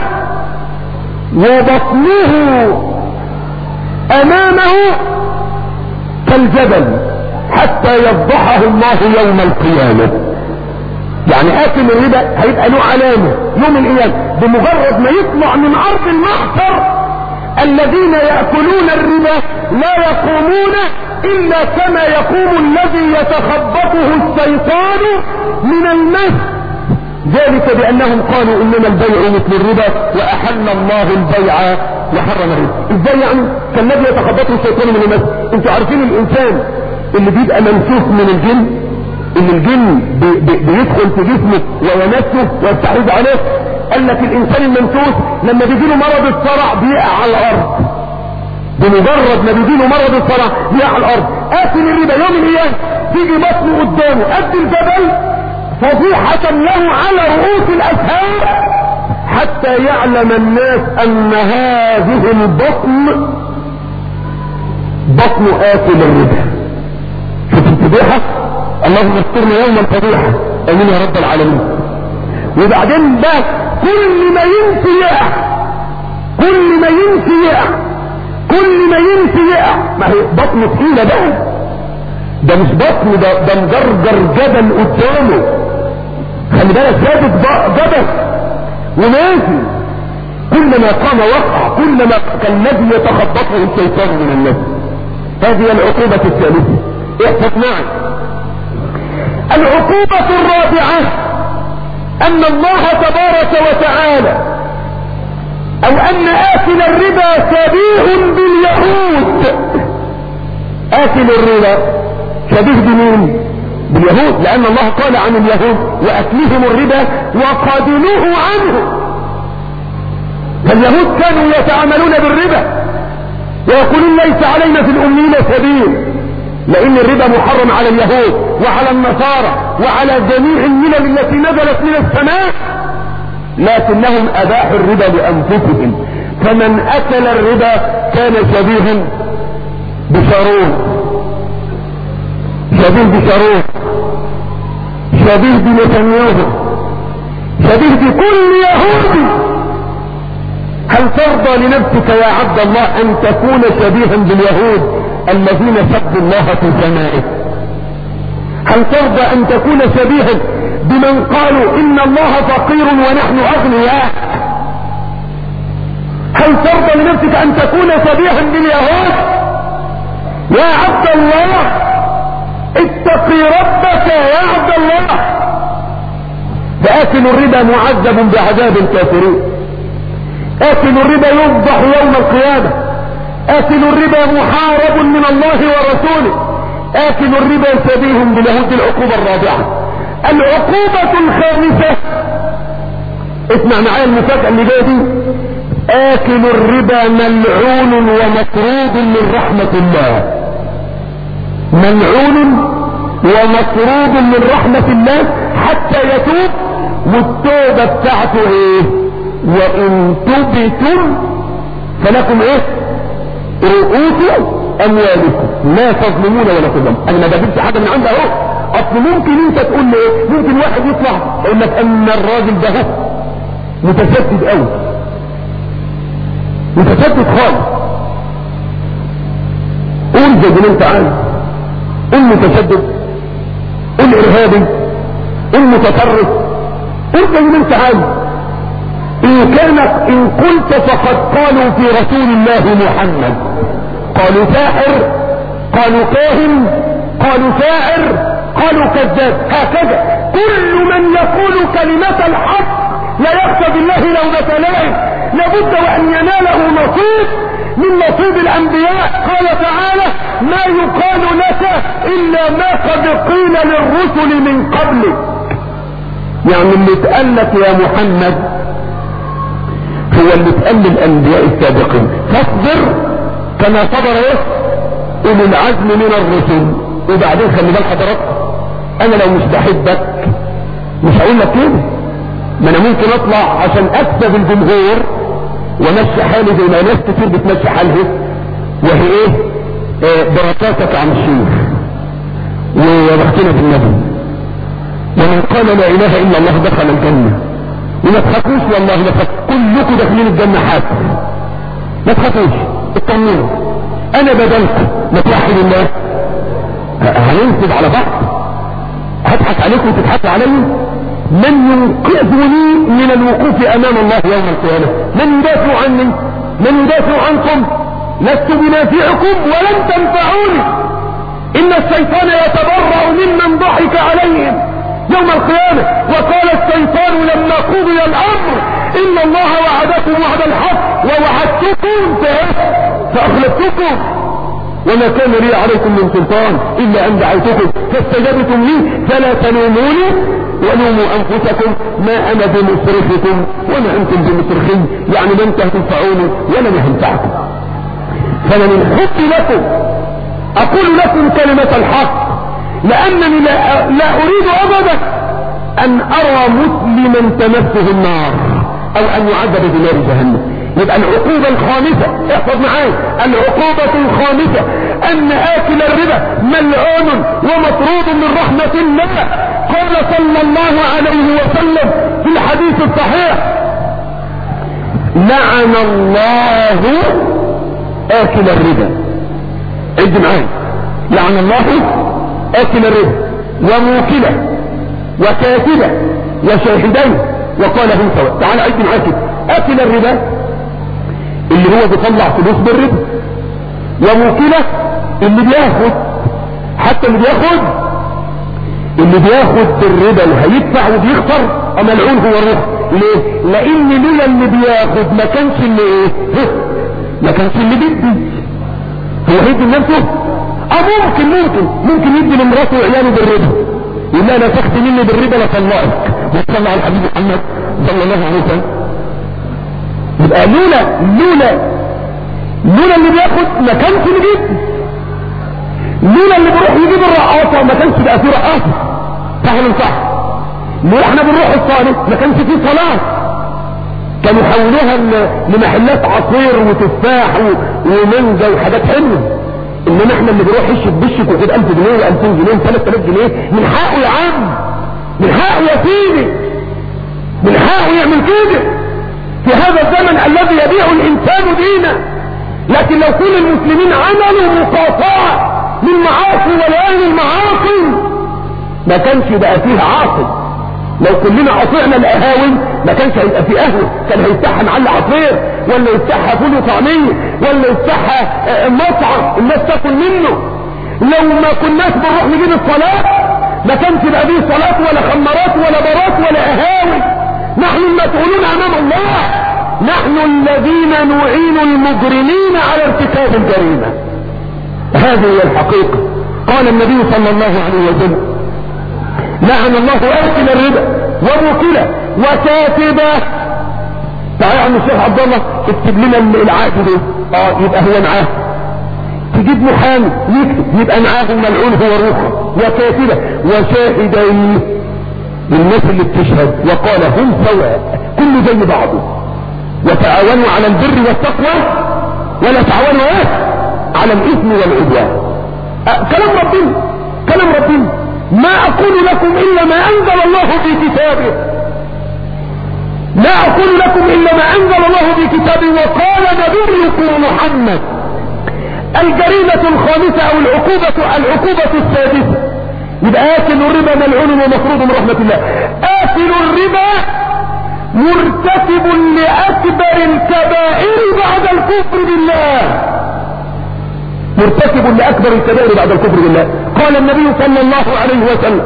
وبطنه امامه كالجبل حتى يفضحه الله يوم القيامة. يعني آكل الربا هيبقى له علامة يوم القيامة بمجرد ما يطلع من ارض المحشر. الذين يأكلون الربا لا يقومون الا كما يقوم الذي يتخبطه الشيطان من المس. ذلك بانهم قالوا انما البيع مثل الربا واحل الله البيع وحرم الربا. ازاي يعني؟ كالذي يتخبطه الشيطان من المس. انتوا عارفين الانسان اللي بيبقى منسوخ من الجن، اللي الجن بيدخل في جسمه ويمسه ويستحوذ عليه. قال لك الانسان المنسوخ لما بيجيله مرض الصرع بيقع على الارض. بمجرد ما بيجيله مرض الصرع بيقع على الارض. آكل الربا يوم القيامة تيجي بطنه قدامه قد الجبل فضيحة له على رؤوس الاسهام حتى يعلم الناس ان هذه البطن بطن آكل الربا. شوف الفضيحة. اللهم استرنا يوم الفضيحة، امين يا رب العالمين. وبعدين بقى كل ما يمشي يقع، كل ما يمشي يقع. كل ما يمشي يقع. ما هي بطنه تقيله بقى، ده مش بطن، ده مجرجر جبل قدامه. خلي بالك ثابت جبل وماشي، كلما قام وقع، كلما كالذي يتخبطه الشيطان من النفس. هذه العقوبة الثالثة. احفظ معي. العقوبة الرابعة ان الله تبارك وتعالى او ان اكل الربا شبيه باليهود. اكل الربا شبيه بمين؟ باليهود، لان الله قال عن اليهود واكلهم الربا وقد نهوا عنه. فاليهود كانوا يتعاملون بالربا ويقولون ليس علينا في الاميين سبيل، لان الربا محرم على اليهود وعلى النصارى وعلى جميع الملل التي نزلت من السماء، لكنهم اباحوا الربا لانفسهم. فمن اكل الربا كان شبيها بشارون، شبيه بشارون، شبيه بنتنياهو، شبيه بكل يهودي. هل ترضى لنفسك يا عبد الله ان تكون شبيها باليهود الذين سبوا الله في سمائه؟ هل ترضى ان تكون شبيها بمن قالوا ان الله فقير ونحن اغنياء؟ هل ترضى لنفسك ان تكون شبيها باليهود؟ يا عبد الله اتقي ربك يا عبد الله. فآكل الربا معذب بعذاب الكافرين، آكل الربا يفضح يوم القيامة، آكل الربا محارب من الله ورسوله، آكل الربا شبيه باليهود. العقوبة الرابعة. العقوبة الخامسة، اسمع معايا المفاجأة اللي جايه دي. آكل الربا ملعون ومطرود من رحمة الله، ملعون ومطرود من رحمة الله حتى يتوب. والتوبة بتاعته ايه؟ وان تبتم فلكم ايه؟ رؤوس اموالكم لا تظلمون ولا تظلمون. انا ما بجيبش حاجة من عند اهو. اصل ممكن انت تقول لي ايه؟ ممكن واحد يطلع يقول لك ان الراجل ده متشدد قوي، متشدد خالص. قول زي ما انت عايز، قل متشدد، قل ارهابي، قل متطرف، قل زي ما انت عايز. ان قلت فقد قالوا في رسول الله محمد، قالوا ساحر، قالوا كاهن، قالوا شاعر، قالوا كذاب. هكذا كل من يقول كلمة الحق لا يخشى بالله لومة لائم لابد وان يناله نصيب من نصيب الانبياء. قال تعالى: ما يقال لك الا ما قد قيل للرسل من قبلك. يعني اللي اتقال لك يا محمد هو اللي اتقال للانبياء السابقين. فاصبر كما صبر اولي العزم من الرسل. وبعدين خلي بال حضرتك، انا لو مش بحبك مش هقول لك كده. ما انا ممكن اطلع عشان اكسب الجمهور ومشي حالي زي ما ناس كتير بتمشي حالها، وهي ايه؟ بركاتك عن الشيخ وبختنا في النبي، ومن قال لا اله الا الله دخل الجنة. وما تخافوش والله، لا كلكم داخلين الجنة حاسب، ما تخافوش، اطمنوا، انا بدلكم. ما توحد الله، هننسب على بعض، هضحك عليكم وتضحكوا علي. من ينقذني من الوقوف امام الله يوم القيامة؟ من يدافع عني؟ من يدافع عنكم؟ لست بنافعكم ولن تنفعوني. ان الشيطان يتبرأ ممن ضحك عليهم يوم القيامة. وقال الشيطان لما قضي الامر: ان الله وعدكم وعد الحق ووعدتكم فاخلفتكم وما كان لي عليكم من سلطان الا ان دعوتكم فاستجبتم لي فلا تلوموني ولوموا انفسكم ما انا بمصرخكم وما انتم بمصرخي. يعني لن تنفعوني ولن ينفعكم. فمن الحق لكم اقول لكم كلمة الحق، لانني لا اريد ابدا ان ارى مسلما تمسه النار او ان يعذب بنار جهنم. يبقى العقوبة الخامسة، احفظ معايا، العقوبة الخامسة ان اكل الربا ملعون ومطرود من رحمة الله. قال صلى الله عليه وسلم في الحديث الصحيح: لعن الله آكل الربا. عد معايا، لعن الله آكل الربا وموكله وكاتبه وشاهدين وقال هم سواء. تعال عد معايا كده. آكل الربا اللي هو بيطلع فلوس بالربا، وموكله اللي بياخد، حتى اللي بياخد بالربا وهيدفع وبيخسر ملعون هو روح. ليه؟ لان لولا اللي بياخد ما كانش اللي ايه، ما كانش اللي بيدي. هو هيدي لنفسه؟ ممكن يدي لمراته وعياله بالربا، يقول لها انا تاخد مني بالربا لطلقك، وصلى على الحبيب محمد صلى الله عليه وسلم. يبقى لولا اللي بياخد ما كانش اللي بيدي، لولا اللي بيروح يجيب الرقاصه ما كانش بقى فيه رقاصه. صح ولا صح؟ لو احنا بنروح الصالح ما كانش فيه صلاه، كانوا يحولوها لمحلات عصير وتفاح ومانجا وحاجات حلوه. انما احنا اللي بنروح يشرب بشك وياخد 1000 جنيه و2000 جنيه و3000 جنيه، من حقه يا عم، من حقه يا سيدي، من حقه يعمل كده في هذا الزمن الذي يبيع الانسان دينه. لكن لو كل المسلمين عملوا مقاطعه للمعاصي ولأهل المعاصي ما كانش بقى فيه عاصي. لو كلنا قطعنا القهاوي ما كانش هيبقى فيه قهوه، كان هيفتحها محل عصير ولا يفتحها فول وطعميه ولا يفتحها مطعم الناس تاكل منه. لو ما كناش بنروح نجيب الصلاه ما كانش بقى فيه صلاه ولا خمارات ولا بارات ولا قهاوي. نحن المسؤولون امام الله، نحن الذين نعين المجرمين على ارتكاب الجريمه. هذه هي الحقيقه. قال النبي صلى الله عليه وسلم: لعن الله آكل الربا وموكله وكاتبه. تعالى يا عم الشيخ عبد الله اكتب لنا العقد ده. يبقى هو معاه. تجيب محامي يكتب يبقى معاه ملعون هو روحه. وكاتبه وشاهدين للناس اللي بتشهد، وقال هم سواء، كل زي بعضه. وتعاونوا على البر والتقوى ولا تعاونوا على الاثم والعدوان. كلام ربنا. ما اقول لكم الا ما انزل الله في كتابه، لا اقول لكم الا ما انزل الله في كتابه. وقال نبيكم محمد: الجريمة الخامسة او العقوبة السادسة. يبقى آكل الربا ملعون ومطرود من رحمة الله. آكل الربا مرتكب لأكبر الكبائر بعد الكفر بالله، مرتكب لأكبر الكبائر بعد الكفر بالله. قال النبي صلى الله عليه وسلم: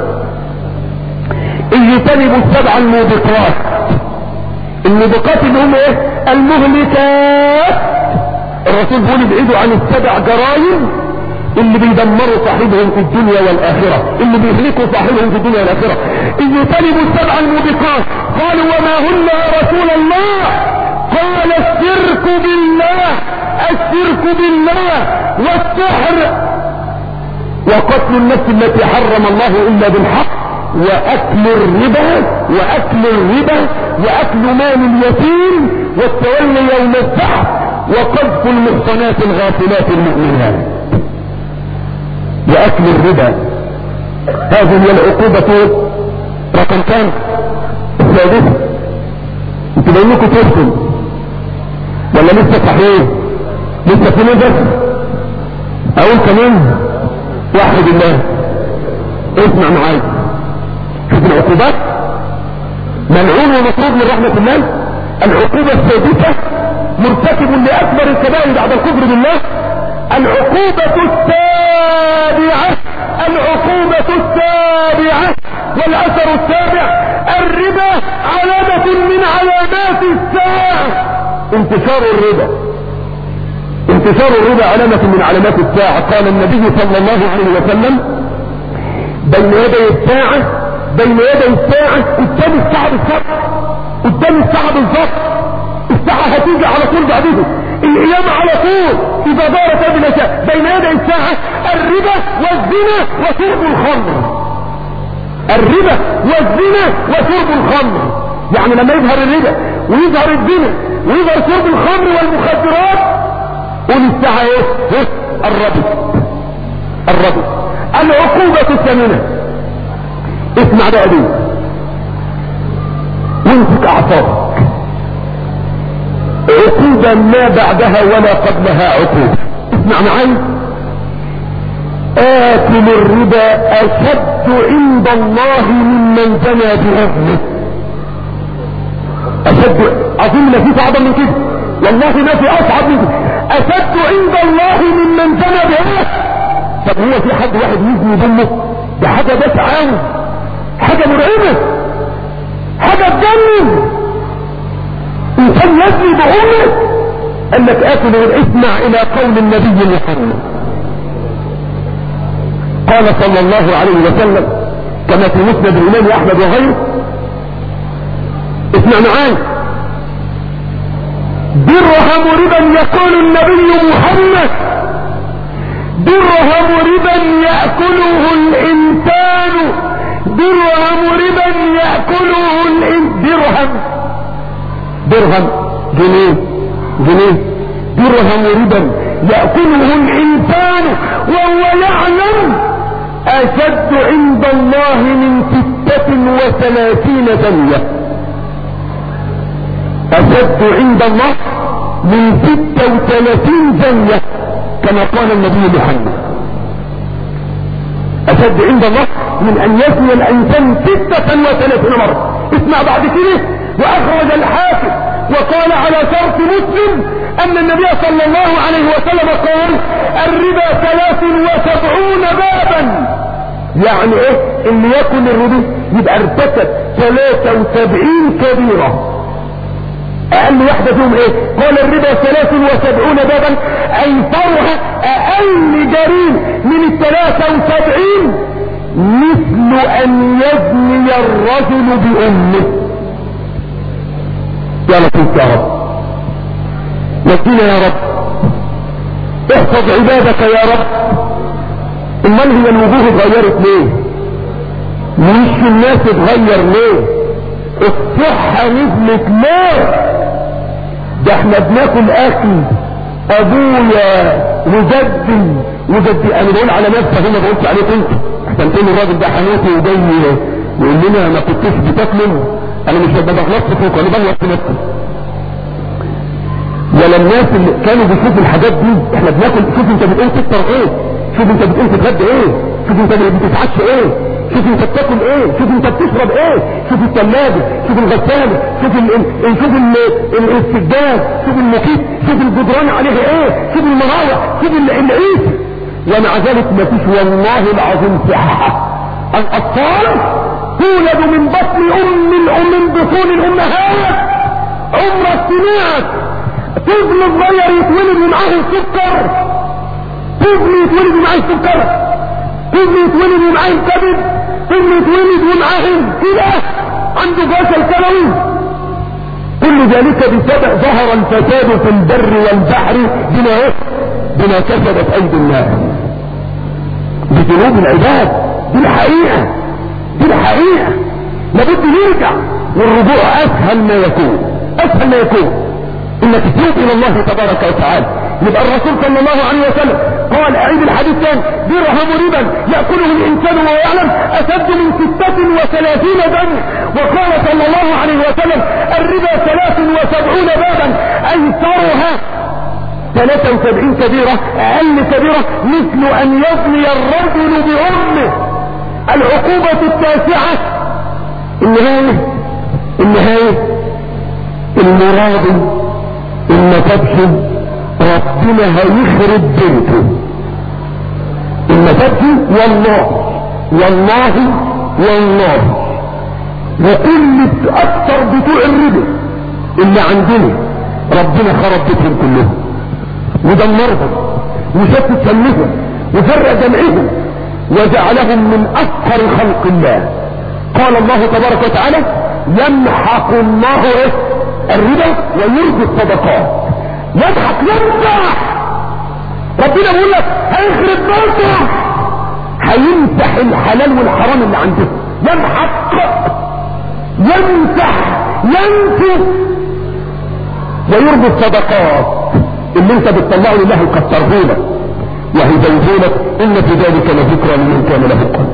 اجتنبوا السبع الموبقات. الموبقات اللي هم ايه؟ المهلكات. الرسول بيقول ابعدوا عن السبع جرائم اللي بيدمروا صاحبهم في الدنيا والآخرة، اللي بيهلكوا صاحبهم في الدنيا والآخرة. اجتنبوا السبع الموبقات. قالوا: وما هن يا رسول الله؟ قال: الشرك بالله والسحر وقتل النفس التي حرم الله إلا بالحق وأكل الربا وأكل مال اليتيم والتولي يوم الزحف وقذف المحصنات الغافلات المؤمنات. وأكل الربا هذه هي العقوبة رقم كام؟ السادسة. انتوا بينكم تسكن ولا لسه صحيح؟ لسه في نجس؟ اقول كمان واحد الله اسمع معايا. شوف العقوبات، ملعون ومطرود من رحمة الله. العقوبة السادسة مرتكب لأكبر الكبائر بعد الكفر بالله. العقوبة السابعة والأثر السابع: الربا علامة من علامات الساعة. انتشار الربا علامة من علامات الساعة. قال النبي صلى الله عليه وسلم: بين يدي الساعة قدام الساعة بالظبط الساعة هتيجي على طول بعدها، القيامة على طول إذا دارت هذه الأشياء. بين يدي الساعة الربا والزنا وشرب الخمر. يعني لما يظهر الربا ويظهر الزنا ويظهر شرب الخمر والمخدرات، قول الساعة ايه؟ الربط. العقوبة الثامنة، اسمع بقى دي وامسك اعصابك. عقوبة الهدى ما بعدها ولا قبلها عقوبة. اسمع معي، آكل الربا أشد عند الله ممن زنى بأهله. أشد، أظن ما فيش أعظم من كده، والله ما في أصعب من كده. أشد عند الله ممن زنى بأهله. طب هو في حد واحد يزني بأمه؟ ده حاجة بس عاوز، حاجة مرعبة، حاجة تجنن. إنسان يزني بأمه قال لك آكل. اسمع إلى قول النبي محمد قال صلى الله عليه وسلم كما في مسند الإمام أحمد وغيره، اسمع معاي، درهم ربا يقول النبي محمد، درهم ربا يأكله الإنسان، درهم ربا يأكله درهم جنيه، درهم ربا يأكله الإنسان وهو يعلم أشد عند الله من 36 زنية. أشد عند الله من 36 زنية كما قال النبي محمد. أشد عند الله من أن يزني الإنسان 36 مرة. اسمع بعد كده، وأخرج الحاكم وقال على شرط مسلم أن النبي صلى الله عليه وسلم قال الربا 73 بابا. يعني ايه؟ اللي يكن الربا يبقى ارتكب 73 كبيرة. اقل واحدة فيهم ايه؟ قال الربا 73 بابا، ايسرها اقل جريم من 73 مثل ان يزني الرجل بأمه. يا لطيف يا رب، نجينا يا رب، احفظ عبادك يا رب. امال هي الوجوه اتغيرت ليه؟ مش الناس اتغير ليه؟ الصحة نزلت ليه؟ ده احنا بناكل اكل ابويا وجدي انا بقول على نفسي، ما بقولش عليك انت، احسن تقول الراجل ده حنوتي وجاي يقول لنا ما كنتش بتاكلوا. انا مش بغلط فيكم، انا بغلط في نفسي. ولا الناس اللي كانوا بيشوفوا الحاجات دي، احنا بناكل. شوف انت بتقول تفطر ايه، شوف انت بتقول تتغدى ايه، شوف انت بتتعشى ايه، شوف انت بتاكل ايه، شوف انت بتشرب ايه، شوف الثلاجه، شوف الغساله، شوف السجاد، شوف المكيف، شوف الجدران عليها ايه، شوف المراوح، شوف العيش. ومع ذلك ما فيش والله العظيم صحه. الاطفال تولد من بطن من بطون الامهات عمر السنوات. طفل صغير يتولد ومعاه السكر، طفل يتولد ومعاه السكر، طفل يتولد ومعاه الكبد، طفل يتولد ومعاه الكلى، عنده فشل كلوي. كل ذلك بسبب ظهر الفساد في البر والبحر بما كسبت ايدي الناس، بذنوب العباد. دي الحقيقة لابد نرجع، والرجوع اسهل ما يكون انك تتوب الى الله تبارك وتعالى. يبقى الرسول صلى الله عليه وسلم قال، اعيد الحديث ثاني، درهم ربا يأكله الانسان وهو يعلم اشد من 36 زنية. وقال صلى الله عليه وسلم الربا 73 بابا، ايسرها 73 كبيرة، اقل كبيرة مثل ان يزني الرجل بأمه. العقوبة التاسعة، النهاية المراد إن تبكي ربنا هيخرب بيته. إن تبكي والله وكل أكثر بتوع الربا اللي عندنا ربنا خرب بيتهم كلهم ودمرهم وشتت سمهم وفرق جمعهم وجعلهم من أكثر خلق الله. قال الله تبارك وتعالى يمحق الله الربا ويربي الصدقات. يمسح ربنا بيقول لك هيخرب بيته، هيمسح الحلال والحرام اللي عنده، يمسح ينفذ ويربي الصدقات اللي انت بتطلعه لله يكتره لك وهيزوده لك. ان في ذلك لذكرى لمن كان له قلب.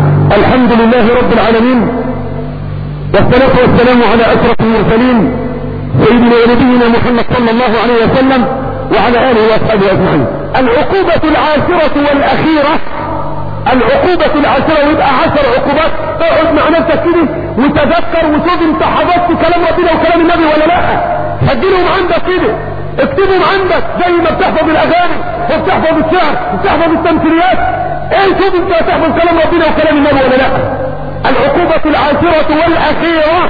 الحمد لله رب العالمين، والصلاة والسلام على أشرف المرسلين سيدنا ونبينا محمد صلى الله عليه وسلم وعلى آله وأصحابه أجمعين. العقوبة العاشرة والأخيرة، العقوبة العاشرة، ويبقى 10 عقوبات. اقعد مع نفسك كده وتذكر وشوف انت حفظت كلام ربنا وكلام النبي ولا لا. سجلهم عندك كده، اكتبهم عندك زي ما بتحفظ الاغاني وبتحفظ الشعر وبتحفظ التمثيليات. ايه شوف انت هتحفظ كلام ربنا وكلام النبي ولا لا. العقوبة العاشرة والأخيرة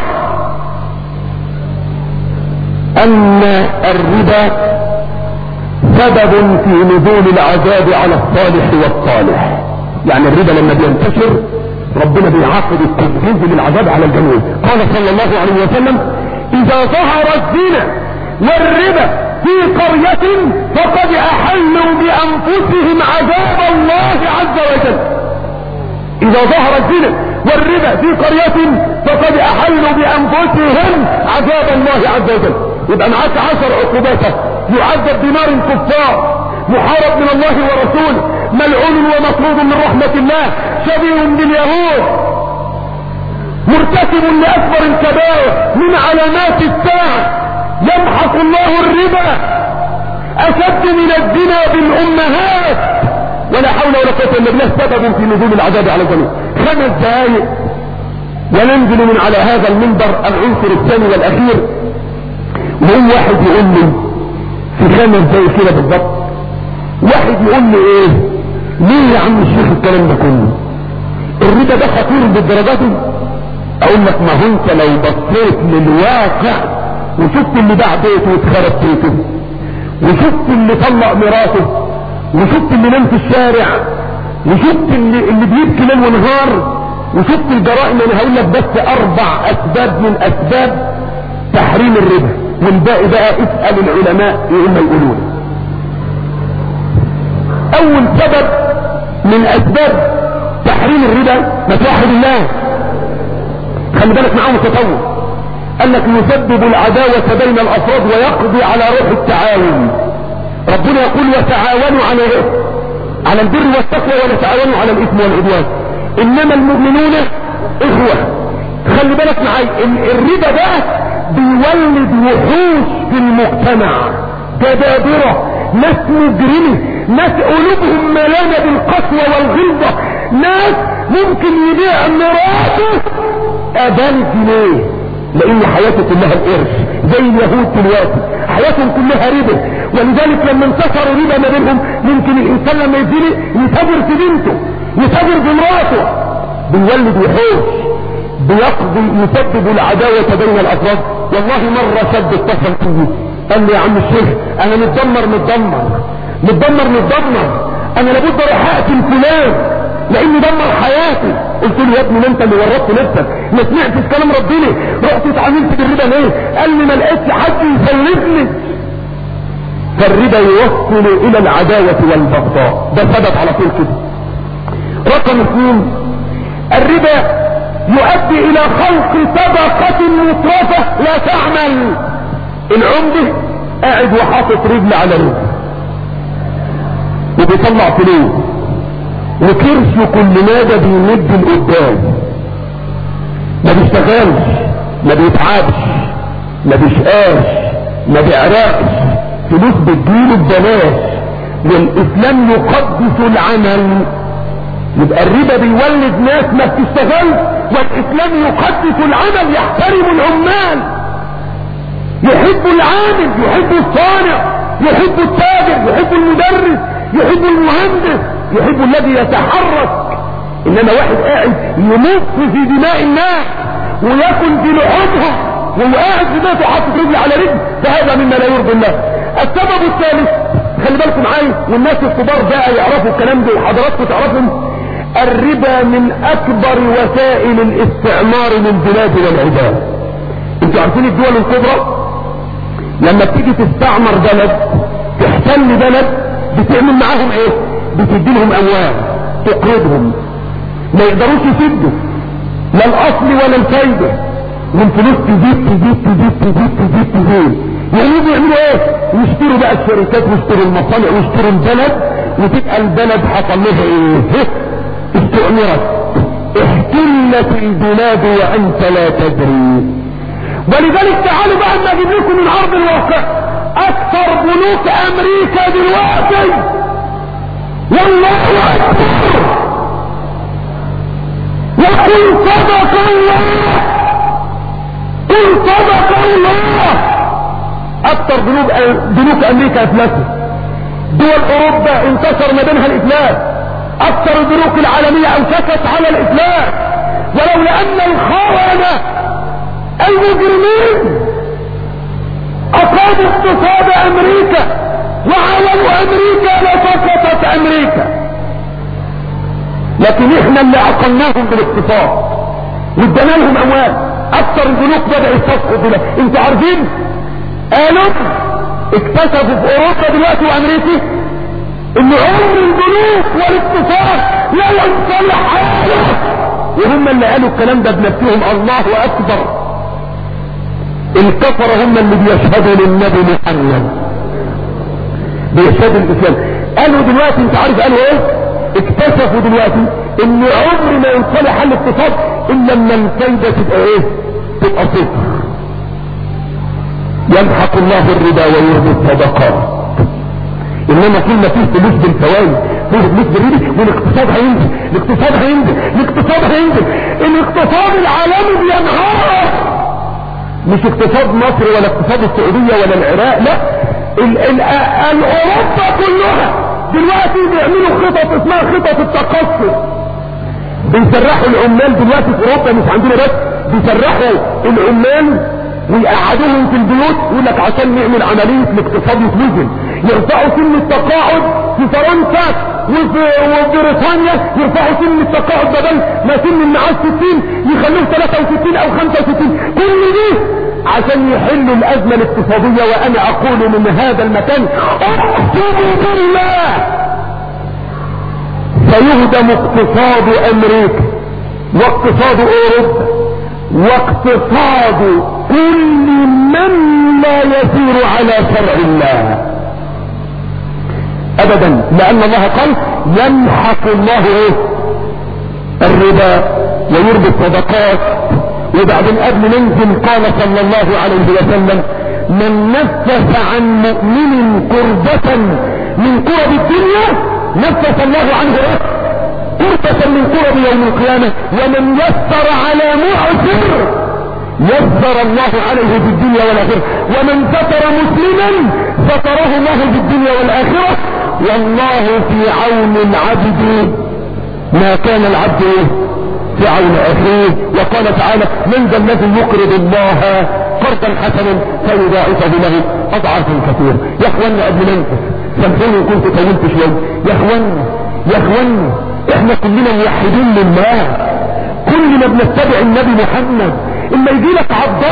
أن الربا سبب في نزول العذاب على الصالح والصالح. يعني الربا لما بينتشر ربنا بيعاقب التجهيز للعذاب على الجميع. قال صلى الله عليه وسلم: إذا ظهر الزنا والربا في قرية فقد أحلوا بأنفسهم عذاب الله عز وجل. إذا ظهر الزنا والربا في قرية فقد أحلوا بأنفسهم عذاب الله عز وجل. يبقى معاك 10 عقوبات: يعذب بنار الكفار، محارب من الله ورسوله، ملعون ومطرود من رحمة الله، شبيه باليهود، مرتكب لأكبر الكبائر من علامات الساعة، يمحق الله الربا، أشد من الزنا بالأمهات، ولا حول ولا قوة إلا بالله، سبب في نزول العذاب على الجميع. 5 دقائق وننزل من على هذا المنبر العنصر الثاني والأخير. وهو واحد يقول لي في 5 دقائق كده بالضبط، واحد يقول لي ايه ليه يا عم الشيخ الكلام ده كله؟ الربا ده خطير بالدرجات دي؟ اقول لك ما هو انت لو بصيت للواقع وشفت اللي باع بيته واتخرب بيته، وشفت اللي طلق مراته، وشفت اللي نام في الشارع، وشفت اللي بيبكي ليل ونهار، وشفت الجرائم. انا هقول لك بس 4 اسباب من اسباب تحريم الربا، والباقي بقى اسأل العلماء ايه ما يقولون. اول سبب من اسباب تحريم الربا ما توحد الله، خلي بالك معاهم تطور. قال لك يسبب العداوة بين الافراد ويقضي على روح التعاون. ربنا يقول: وتعاونوا على ايه؟ على البر والتقوى ولا تعاونوا على الاثم والعدوان، انما المؤمنون اخوة. خلي بالك معايا، الربا ده بيولد وحوش في المجتمع، جبابرة، ناس مجرمة، ناس قلوبهم ملانة بالقسوة والغلظة، ناس ممكن يبيع مراته أبان جنيه لأن حياته كلها القرش، زي اليهود دلوقتي حياتهم كلها ربا. ولذلك لما انتصروا ربا ما بينهم، ممكن الإنسان لما يزيني يتاجر في بنته، يتاجر في مراته، بيولد وحوش، بيقضي يسبب العداوة بين الأفراد. والله مرة شاب اتصل فيه قال لي: يا عم الشيخ انا متدمر، انا لابد اروح اقتل فلان لاني دمر حياتي. قلت له: يا ابني ما انت اللي ورطت نفسك، ما سمعتش كلام ربنا، رحت اتعاملت بالربا ليه؟ قال لي: ما لقيتش حد يسلفني. فالربا يوصل الى العداوة والبغضاء، ده سبب على طول كده. رقم 2: الربا يؤدي الى خلق طبقة مطرفة لا تعمل. العمده قاعد وحاطط رجل على رجل وبيطلع فلوس، وكرشه كل مادة بيمد لقدام، ما بيشتغلش، ما بيتعبش، ما بيشقاش، ما بيعرقش، فلوس بتجيله ببلاش، والاسلام يقدس العمل. يبقى الربا بيولد ناس ما بتشتغلش، والاسلام يقدس العمل، يحترم العمال، يحب العامل، يحب الصانع، يحب التاجر، يحب المدرس، يحب المهندس، يحب الذي يتحرك. انما واحد قاعد يمص في دماء الناس وياكل في لحومها وهو قاعد في بيته حاطط رجل على رجل، فهذا مما لا يرضي الله. السبب الثالث، خلي بالكم معايا والناس الكبار بقى يعرفوا الكلام ده وحضراتكم تعرفوا، الربا من اكبر وسائل الاستعمار للبلاد والعباد. انتوا عارفين الدول الكبرى لما بتيجي تستعمر بلد، تحتل بلد، بتعمل معاهم ايه؟ بتدي لهم اموال، تقرضهم، ما يقدروش يسدوا لا الاصل ولا الفايدة، والفلوس تزيد. يقولوا يعملوا ايه؟ يشتروا بقى الشركات ويشتروا المصانع ويشتروا البلد، وتبقى البلد حصل لها ايه؟ استعمرت، احتلت البلاد وانت لا تدري. ولذلك تعالوا بقى اما اجيب لكم من ارض الواقع اكثر بنوك امريكا دلوقتي والله اكبر وقل صدق الله قل صدق الله. اكثر بنوك امريكا افلسوا. دول اوروبا انتصر ما بينها الاسلام. اكثر البنوك العالمية انفست على الاسلام. ولولا ان الخونة المجرمين اقاموا اقتصاد امريكا وعاونوا امريكا لسقطت امريكا. لكن احنا اللي عقلناهم بالاقتصاد وادينا لهم اموال. اكثر البنوك بدأت تسقط دلوقتي. انتوا عارفين قالوا اكتشفوا في اوروبا دلوقتي وامريكا ان عمر البنوك والاقتصاد لا ينصلح حاجه، وهم اللي قالوا الكلام ده بنفسهم. الله اكبر. الكفر هم اللي بيشهدوا للنبي محمد، بيشهدوا الاسلام. قالوا دلوقتي انت عارف قالوا ايه؟ اكتشفوا دلوقتي ان عمر ما ينصلح الاقتصاد الا لما الفايده تبقى ايه؟ تبقى صفر. يمحق الله الربا ويربي الصدقات. انما كل ما فيه فلوس بالفوائد فيه فلوس بالربا والاقتصاد هينزل. الاقتصاد هينزل. الاقتصاد هينزل. الاقتصاد العالمي بينهار. مش اقتصاد مصر ولا اقتصاد السعودية ولا العراق، لا. اوروبا كلها دلوقتي بيعملوا خطط اسمها خطط التقصف. بيسرحوا العمال دلوقتي في اوروبا، مش عندنا بس، بيسرحوا العمال ويقعدوهم في البيوت. يقول لك عشان نعمل عملية الاقتصاد يتوزن، يرفعوا سن التقاعد في فرنسا وفي بريطانيا، يرفعوا سن التقاعد بدل ما سن المعاش 60 يخلوه 63 او 65. كل دي عشان يحلوا الازمة الاقتصادية. وانا اقول من هذا المكان اقسم بالله سيهدم اقتصاد امريكا واقتصاد اوروبا واقتصاد كل من لا يسير على شرع الله ابدا. لان الله قال يمحق الله ايه؟ الربا ويربي الصدقات. وبعدين قبل ننزل قال صلى الله عليه وسلم من نفس عن مؤمن كربة من كرب الدنيا نفس الله عنه ايه؟ كربة من كرب يوم القيامة. ومن يسر على معسر يسر الله عليه في الدنيا والآخرة. ومن ستر مسلما ستره الله في الدنيا والآخرة. والله في عون العبد ما كان العبد في عون أخيه. وقال تعالى من ذا الذي يقرض الله قرضا حسنا فيضاعفه له أضعافا كثيرة. يا اخوانا قبل ما انسى سامحوني كنت طولت شويه. يا اخوانا احنا كلنا موحدين لله، كلنا بنتبع النبي محمد. اما يجي لك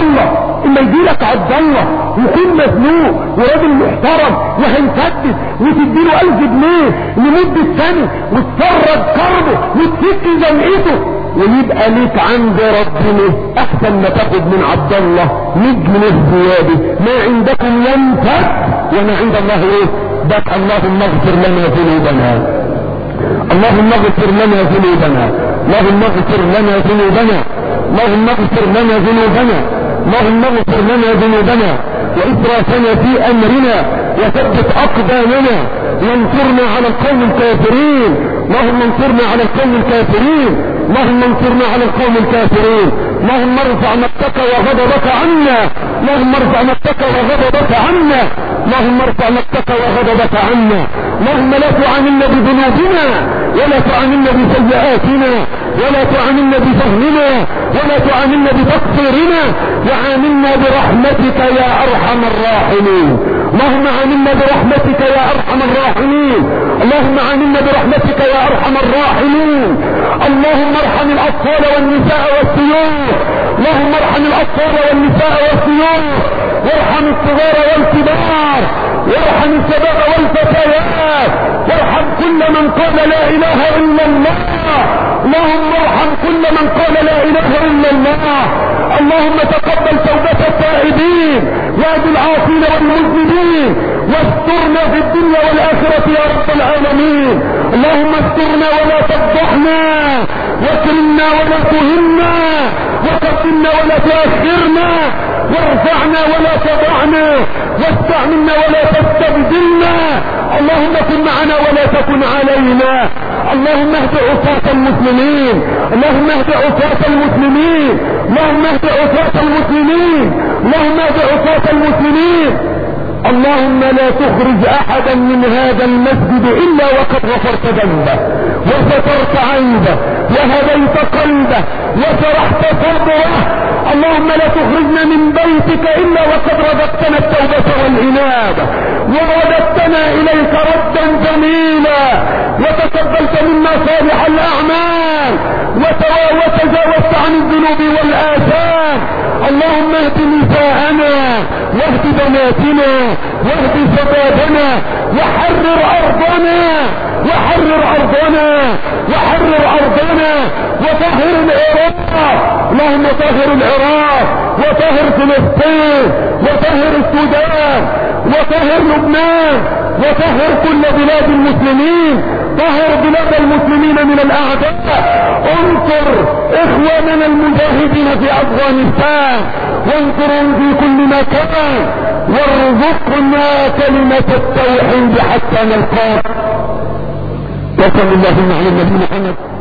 عبد الله يكون مزنوق وراجل محترم وهيسدد وتديله 1000 جنيه لمدة سنة وتفرج كربه وتفك زنقته ويبقى ليك عند ربنا احسن ما تاخد من عبد الله 100 جنيه زياده. ما عندكم ينفد وما عند الله ايه؟ بك. اللهم اغفر لنا ذنوبنا، اللهم اغفر لنا ذنوبنا، اللهم اغفر لنا ذنوبنا، اللهم اغفر لنا ذنوبنا، اللهم اغفر لنا ذنوبنا وإسرافنا في أمرنا وثبت أقدامنا وانصرنا على القوم الكافرين. اللهم انصرنا على القوم الكافرين، اللهم انصرنا على القوم الكافرين. اللهم ارفع مقتك وغضبك عنا، اللهم ارفع مقتك وغضبك عنا، اللهم ارفع مقتك وغضبك عنا. اللهم لا تعاملنا بذنوبنا ولا تعاملنا بسيئاتنا ولا تعاملنا بجهلنا ولا تعاملنا بتقصيرنا، وعاملنا برحمتك يا ارحم الراحمين. اللهم عاملنا برحمتك يا ارحم الراحمين، اللهم عاملنا برحمتك يا ارحم الراحمين. اللهم ارحم الاطفال والنساء والسيوف، اللهم ارحم الاطفال والنساء والسيوف، وارحم الصغار والكبار، وارحم الشباب والفتيات، وارحم كل من قال لا اله الا الله. اللهم ارحم كل من قال لا اله الا الله. اللهم تقبل توبة التائبين وادي العاصين والمذنبين، واسترنا في الدنيا والآخرة يا رب العالمين. اللهم استرنا ولا تفضحنا، واكرمنا ولا تهنا، وقدمنا ولا تؤخرنا، وارفعنا ولا تضعنا، واستعملنا ولا تستبدلنا. اللهم كن معنا ولا تكن علينا. اللهم اهد عصاة المسلمين، اللهم اهد عصاة المسلمين، اللهم اهد عصاة المسلمين، اللهم اهد عصاة المسلمين. اللهم لا تخرج احدا من هذا المسجد الا وقد غفرت ذنبه وسترت عيبه وهديت قلبه وشرحت صدره. اللهم لا تخرجنا من بيتك الا وقد رزقتنا التوبة والانابة ورددتنا اليك ردا جميلا وتقبلت منا صالح الاعمال وتجاوزت عن الذنوب والاثام. اللهم اهد نساءنا واهد بناتنا واهد شبابنا وحرر ارضنا وحرر ارضنا وحرر ارضنا وطهر العراق. اللهم طهر العراق وطهر فلسطين وطهر السودان وطهر لبنان وطهر كل بلاد المسلمين. طهر بلاد المسلمين من الاعداء. انصر اخواننا المجاهدين في افغانستان وانصرهم في كل مكان وارزقنا كلمة التوحيد حتى نلقاك. وصل اللهم على النبي محمد